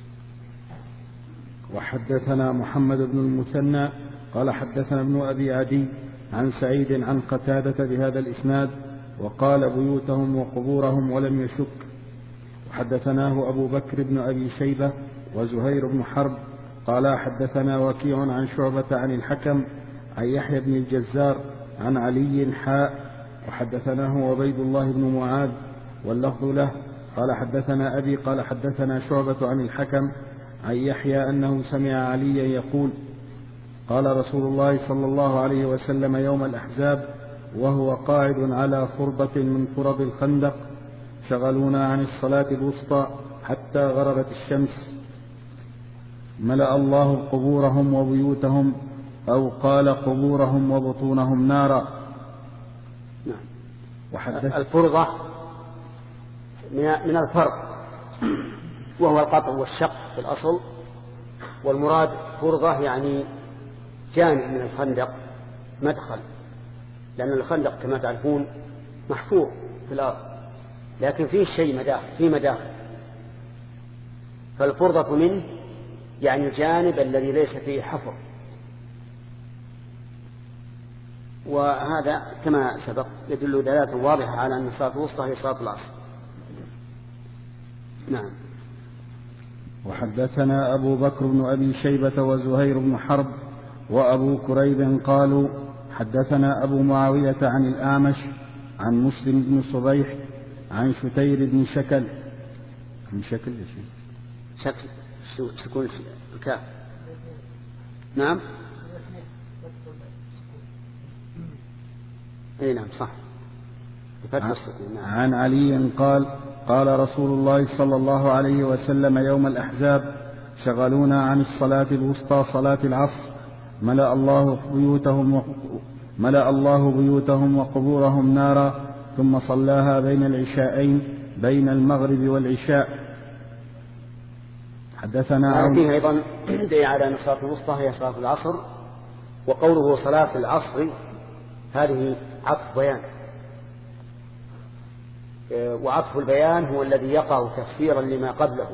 وحدثنا محمد بن المثنى قال حدثنا ابن أبي عدي عن سعيد عن قتادة بهذا الإسناد وقال بيوتهم وقبورهم ولم يشك. وحدثناه أبو بكر بن أبي شيبة وزهير بن حرب قال حدثنا وكيع عن شعبة عن الحكم عن يحيى بن الجزار عن علي حاء. وحدثناه عبيد الله بن معاذ واللفظ له قال حدثنا أبي قال حدثنا شعبة عن الحكم عن يحيى أنه سمع عليا يقول قال رسول الله صلى الله عليه وسلم يوم الأحزاب وهو قاعد على فرضة من فرض الخندق شغلونا عن الصلاة الوسطى حتى غربت الشمس ملأ الله قبورهم وبيوتهم أو قال قبورهم وبطونهم نارا. الفرضة من الفرض وهو القطع والشق في الأصل، والمراد فرضة يعني جانب من الخندق مدخل، لأن الخندق كما تعرفون محفور في الأرض لكن فيه شيء في مداخل، فالفرضة منه يعني الجانب الذي ليس فيه حفر. وهذا كما سبق يدل دلالة واضحة على أن الصلاة الوسطى هي صلاة العصر. نعم. وحدثنا أبو بكر بن أبي شيبة وزهير بن حرب وأبو كريب قالوا حدثنا أبو معاوية عن الأعمش عن مسلم بن صبيح عن شتير بن شكل من شكل شكل سكون الكاف. نعم. اي نعم صح. عن علي قال قال رسول الله صلى الله عليه وسلم يوم الأحزاب شغلونا عن الصلاة الوسطى صلاة العصر ملأ الله بيوتهم وقبورهم نارا ثم صلاها بين العشاءين بين المغرب والعشاء. حدثنا عون فيه أيضا دليل على أن الصلاة الوسطى هي صلاة العصر، وقوله صلاة العصر هذه عطف بيان، وعطف البيان هو الذي يقع تفسيرا لما قبله،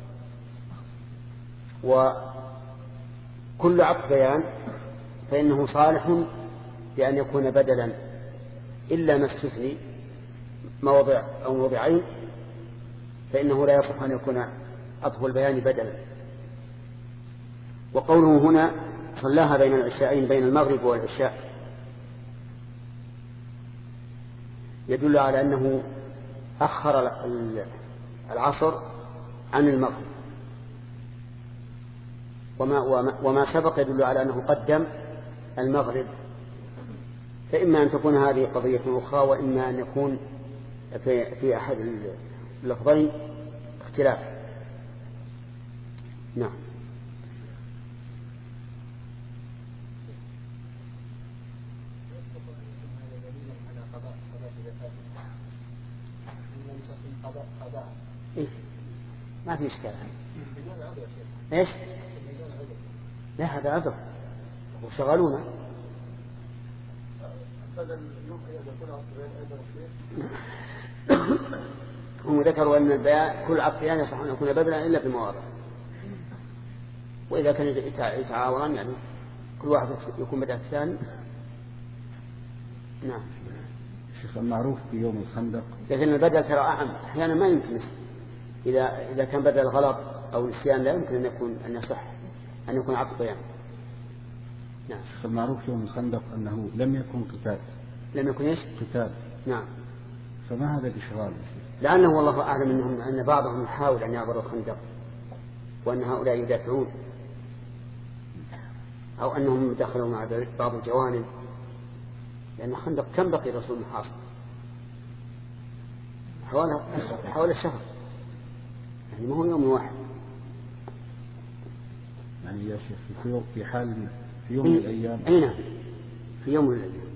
وكل عطف بيان فإنه صالح بأن يكون بدلا إلا ما استثني موضع أو موضعين فإنه لا يصح أن يكون عطف البيان بدلا. وقوله هنا صلاها بين العشاءين بين المغرب والعشاء يدل على أنه أخر العصر عن المغرب، وما سبق يدل على أنه قدم المغرب، فإما أن تكون هذه قضية أخرى وإما أن يكون في أحد اللفظين اختلاف. نعم. إيه؟ ما في إشكال. إيش؟ لا هذا عذر وشغلونا. هم ذكروا أن البيان كل عطفيان يصح أن يكون بدلا إلا في المواضع، وإذا كان يتعاوران يعني كل واحد يكون بدأ الثاني. نعم. شيخ المعروف في يوم الخندق لكن البدل ترى أعم، أحيانا ما يمكن إذا كان بدل غلط أو نسيان لا يمكن أن يصح أن يكون عطف بيان. نعم. شيخ المعروف في يوم الخندق أنه لم يكن قتال. لم يكن إيش؟ قتال. نعم. فما هذا الإشغال؟ لأنه والله أعلم أن بعضهم يحاول أن يعبر الخندق وأن هؤلاء يدافعون، أو أنهم دخلوا مع بعض الجوانب، لأن الخندق كم بقي رسول محاصر؟ حوالي الشهر، يعني ما هو يوم واحد. يعني يا شيخ في يوم من الأيام. أي نعم في يوم من الأيام.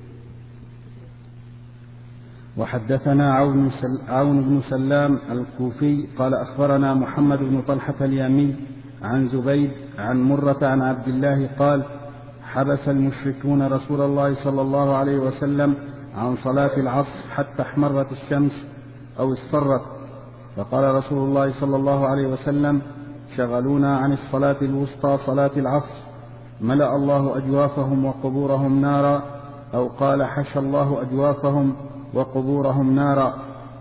وحدثنا عون بن سلام الكوفي قال أخبرنا محمد بن طلحة اليامي عن زبيد عن مرة عن عبد الله قال حبس المشركون رسول الله صلى الله عليه وسلم عن صلاة العصر حتى احمرت الشمس أو اصفرت، فقال رسول الله صلى الله عليه وسلم: شغلونا عن الصلاة الوسطى صلاة العصر، ملأ الله أجوافهم وقبورهم نارا، أو قال: حشى الله أجوافهم وقبورهم نارا.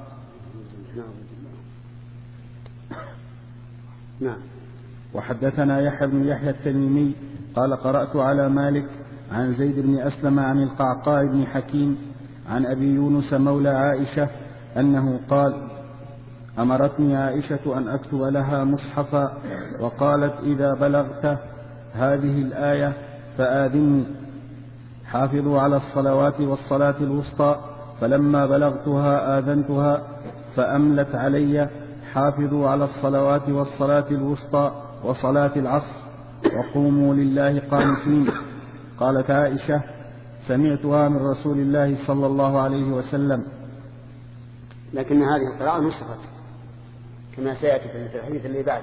نعم. وحدثنا يحيى بن يحيى التميمي قال: قرأت على مالك عن زيد بن أسلم عن القعقاع بن حكيم عن أبي يونس مولى عائشة أنه قال: أمرتني عائشة أن أكتب لها مصحفا، وقالت: إذا بلغت هذه الآية فآذني: حافظوا على الصلوات والصلاة الوسطى. فلما بلغتها آذنتها فأملت علي: حافظوا على الصلوات والصلاة الوسطى وصلاة العصر، وقوموا لله قانتين. قالت عائشة: سمعتها من رسول الله صلى الله عليه وسلم. لكن هذه القراءة نسخت كما سيأتي في الحديث اللي بعده.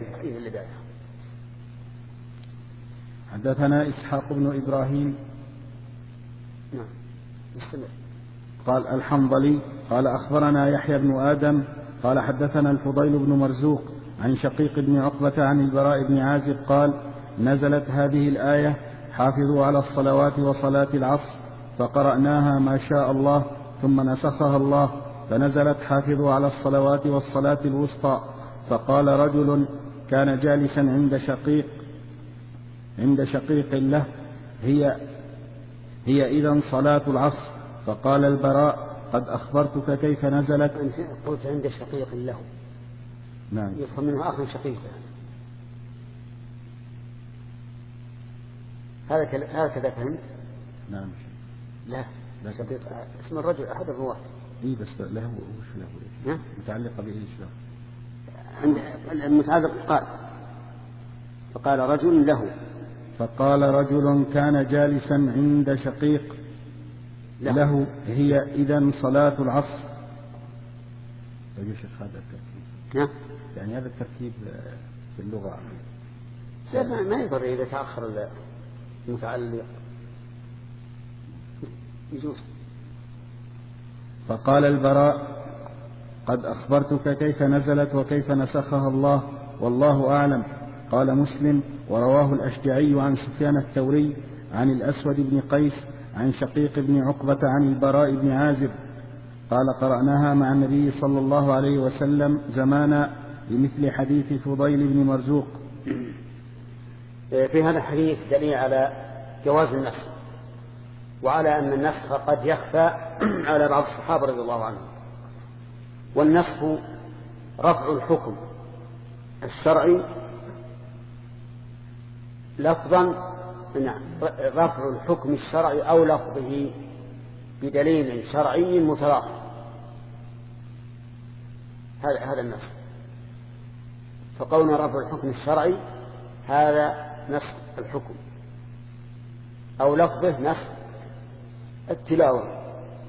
حدثنا إسحاق بن إبراهيم نعم مستمر. قال الحنظلي قال: أخبرنا يحيى بن آدم قال: حدثنا الفضيل بن مرزوق عن شقيق بن عقبة عن البراء بن عازب قال: نزلت هذه الآية: حافظوا على الصلوات وصلاة العصر، فقرأناها ما شاء الله، ثم نسخها الله فنزلت: حافظوا على الصلوات والصلاة الوسطى. فقال رجل كان جالسا عند شقيق له: هي إذن صلاة العصر. فقال البراء: قد أخبرتك كيف نزلت. قلت عند شقيق له. نعم. يفهم منه أخ شقيق. هكذا فهمت؟ نعم. لا شقيق اسم الرجل أحد الرواة. إيه بس له وش له؟ متعلقة بإيش له؟ عند المتعلق فقال رجل له. فقال رجل كان جالسا عند شقيق له: هي إذن صلاة العصر. يا شيخ هذا الترتيب يعني هذا الترتيب في اللغة ما يضر إذا تأخر المتعلق يجوز. فقال البراء: قد أخبرتك كيف نزلت وكيف نسخها الله، والله أعلم. قال مسلم: ورواه الأشجعي عن سفيان الثوري عن الأسود بن قيس عن شقيق بن عقبة عن البراء بن عازب قال: قرأناها مع النبي صلى الله عليه وسلم زمانا بمثل حديث فضيل بن مرزوق. في هذا الحديث دليل على جواز النسخ، وعلى أن النسخ قد يخفى على بعض الصحابة رضي الله عنهم. والنسخ رفع الحكم الشرعي لفظا، رفع الحكم الشرعي أو لفظه بدليل شرعي متراخٍ، هذا النسخ. فقولنا رفع الحكم الشرعي هذا نسخ الحكم، أو لفظه نسخ التلاوة.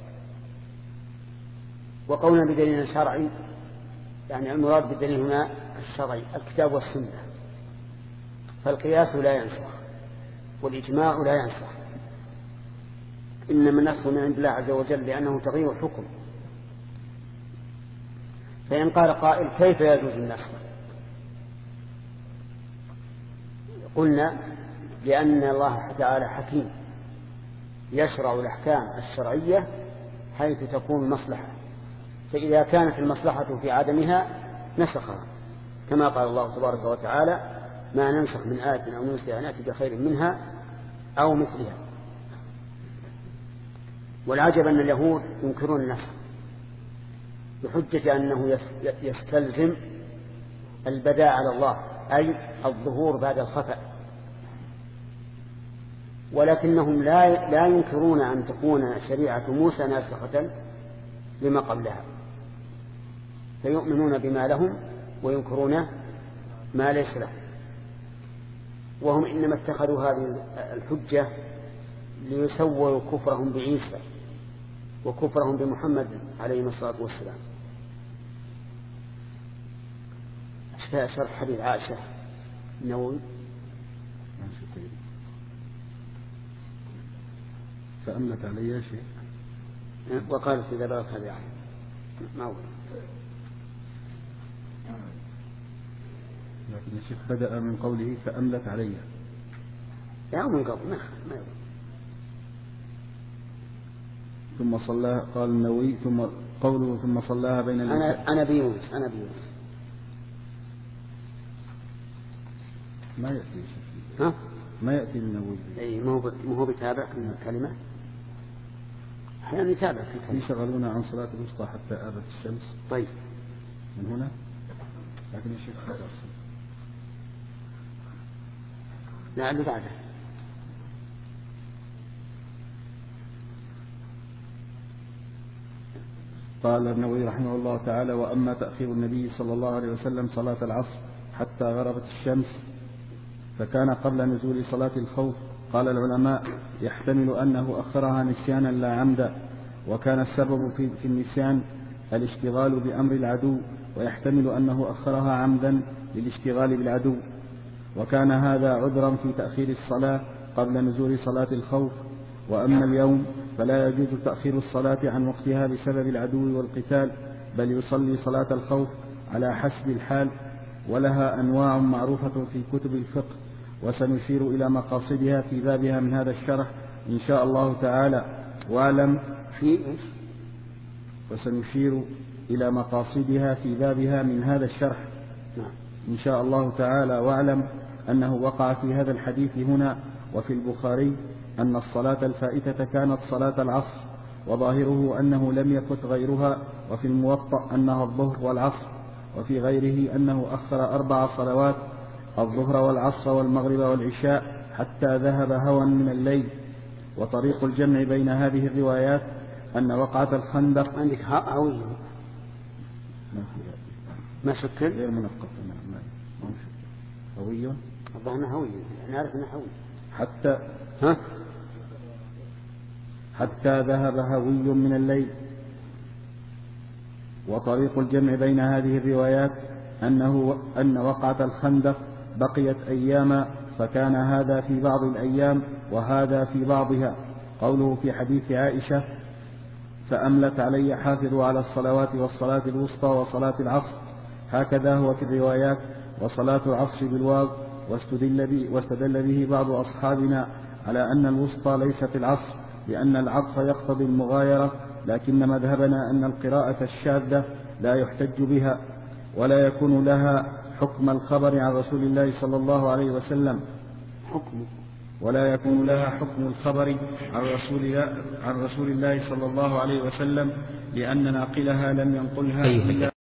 وقولنا بدليل شرعي يعني المراد بالدليل هنا الشرعي الكتاب والسنة، فالقياس لا ينسخ والإجماع لا ينسخ، إنما النسخ من عند الله عز وجل لأنه تغيير حكم. فإن قال قائل: كيف يجوز النسخ؟ قلنا: لأن الله تعالى حكيم يشرع الأحكام الشرعية حيث تكون المصلحة، فإذا كانت المصلحة في عدمها نسخها، كما قال الله تبارك وتعالى: ما ننسخ من آية أو ننسها نأتي بخير منها أو مثلها. والعجب أن اليهود ينكرون النسخ بحجة أنه يستلزم البداء على الله، أي الظهور بعد الخفاء، ولكنهم لا ينكرون أن تكون شريعة موسى ناسخة لما قبلها، فيؤمنون بما لهم وينكرون ما ليس لهم. وهم إنما اتخذوا هذه الحجة ليسووا كفرهم بعيسى وكفرهم بمحمد عليه الصلاة والسلام. شرح حديث عائشة النووي فأملت علي شيء. وقالت إذا بغت هذا يعني ما هو. لكن الشيخ بدأ من قوله فأملت علي. يا من قبل ما يقول. ثم صلى قال النووي ثم قوله ثم صلاها بين أنا بيونس ما يأتي شيء. ها؟ ما يأتي النووي. أي ما هو بتابع الكلمة. أحيانا يتابع في الكلمة. يشغلون عن صلاة الوسطى حتى آبت الشمس. طيب. من هنا. لكن الشيخ خطأ. لعله بعده. قال النووي رحمه الله تعالى: وأما تأخير النبي صلى الله عليه وسلم صلاة العصر حتى غربت الشمس فكان قبل نزول صلاة الخوف. قال العلماء: يحتمل أنه أخرها نسيانا لا عمدا، وكان السبب في النسيان الاشتغال بأمر العدو، ويحتمل أنه أخرها عمدا للاشتغال بالعدو، وكان هذا عذرا في تأخير الصلاة قبل نزول صلاة الخوف. وأما اليوم فلا يجوز تأخير الصلاة عن وقتها بسبب العدو والقتال، بل يصلي صلاة الخوف على حسب الحال، ولها أنواع معروفة في كتب الفقه، وسنشير إلى مقاصدها في بابها من هذا الشرح إن شاء الله تعالى. واعلم وسنشير إلى مقاصدها في بابها من هذا الشرح إن شاء الله تعالى. واعلم أنه وقع في هذا الحديث هنا وفي البخاري أن الصلاة الفائتة كانت صلاة العصر، وظاهره أنه لم يفت غيرها، وفي الموطأ أنها الظهر والعصر، وفي غيره أنه أخر 4 صلوات الظهر والعصر والمغرب والعشاء حتى ذهب هوى من الليل. وطريق الجمع بين هذه الروايات أن وقعة الخندق عندك هوي ما شكل غير منقط هوي الظهر هوي نعرف أنه هوي حتى ذهب هوي من الليل. وطريق الجمع بين هذه الروايات أن وقعة الخندق بقيت أياما، فكان هذا في بعض الأيام وهذا في بعضها. قوله في حديث عائشة: فأملت علي حافظوا على الصلوات والصلاة الوسطى وصلاة العصر، هكذا هو في الروايات، وصلاة العصر بالواو. واستدل به بعض أصحابنا على أن الوسطى ليست العصر، لأن العطف يقتضي المغايرة، لكن مذهبنا أن القراءة الشاذة لا يحتج بها، ولا يكون لها حكم الخبر عن رسول الله صلى الله عليه وسلم، ولا يكون لها حكم الخبر عن رسول الله صلى الله عليه وسلم، لأن ناقلها لم ينقلها إلا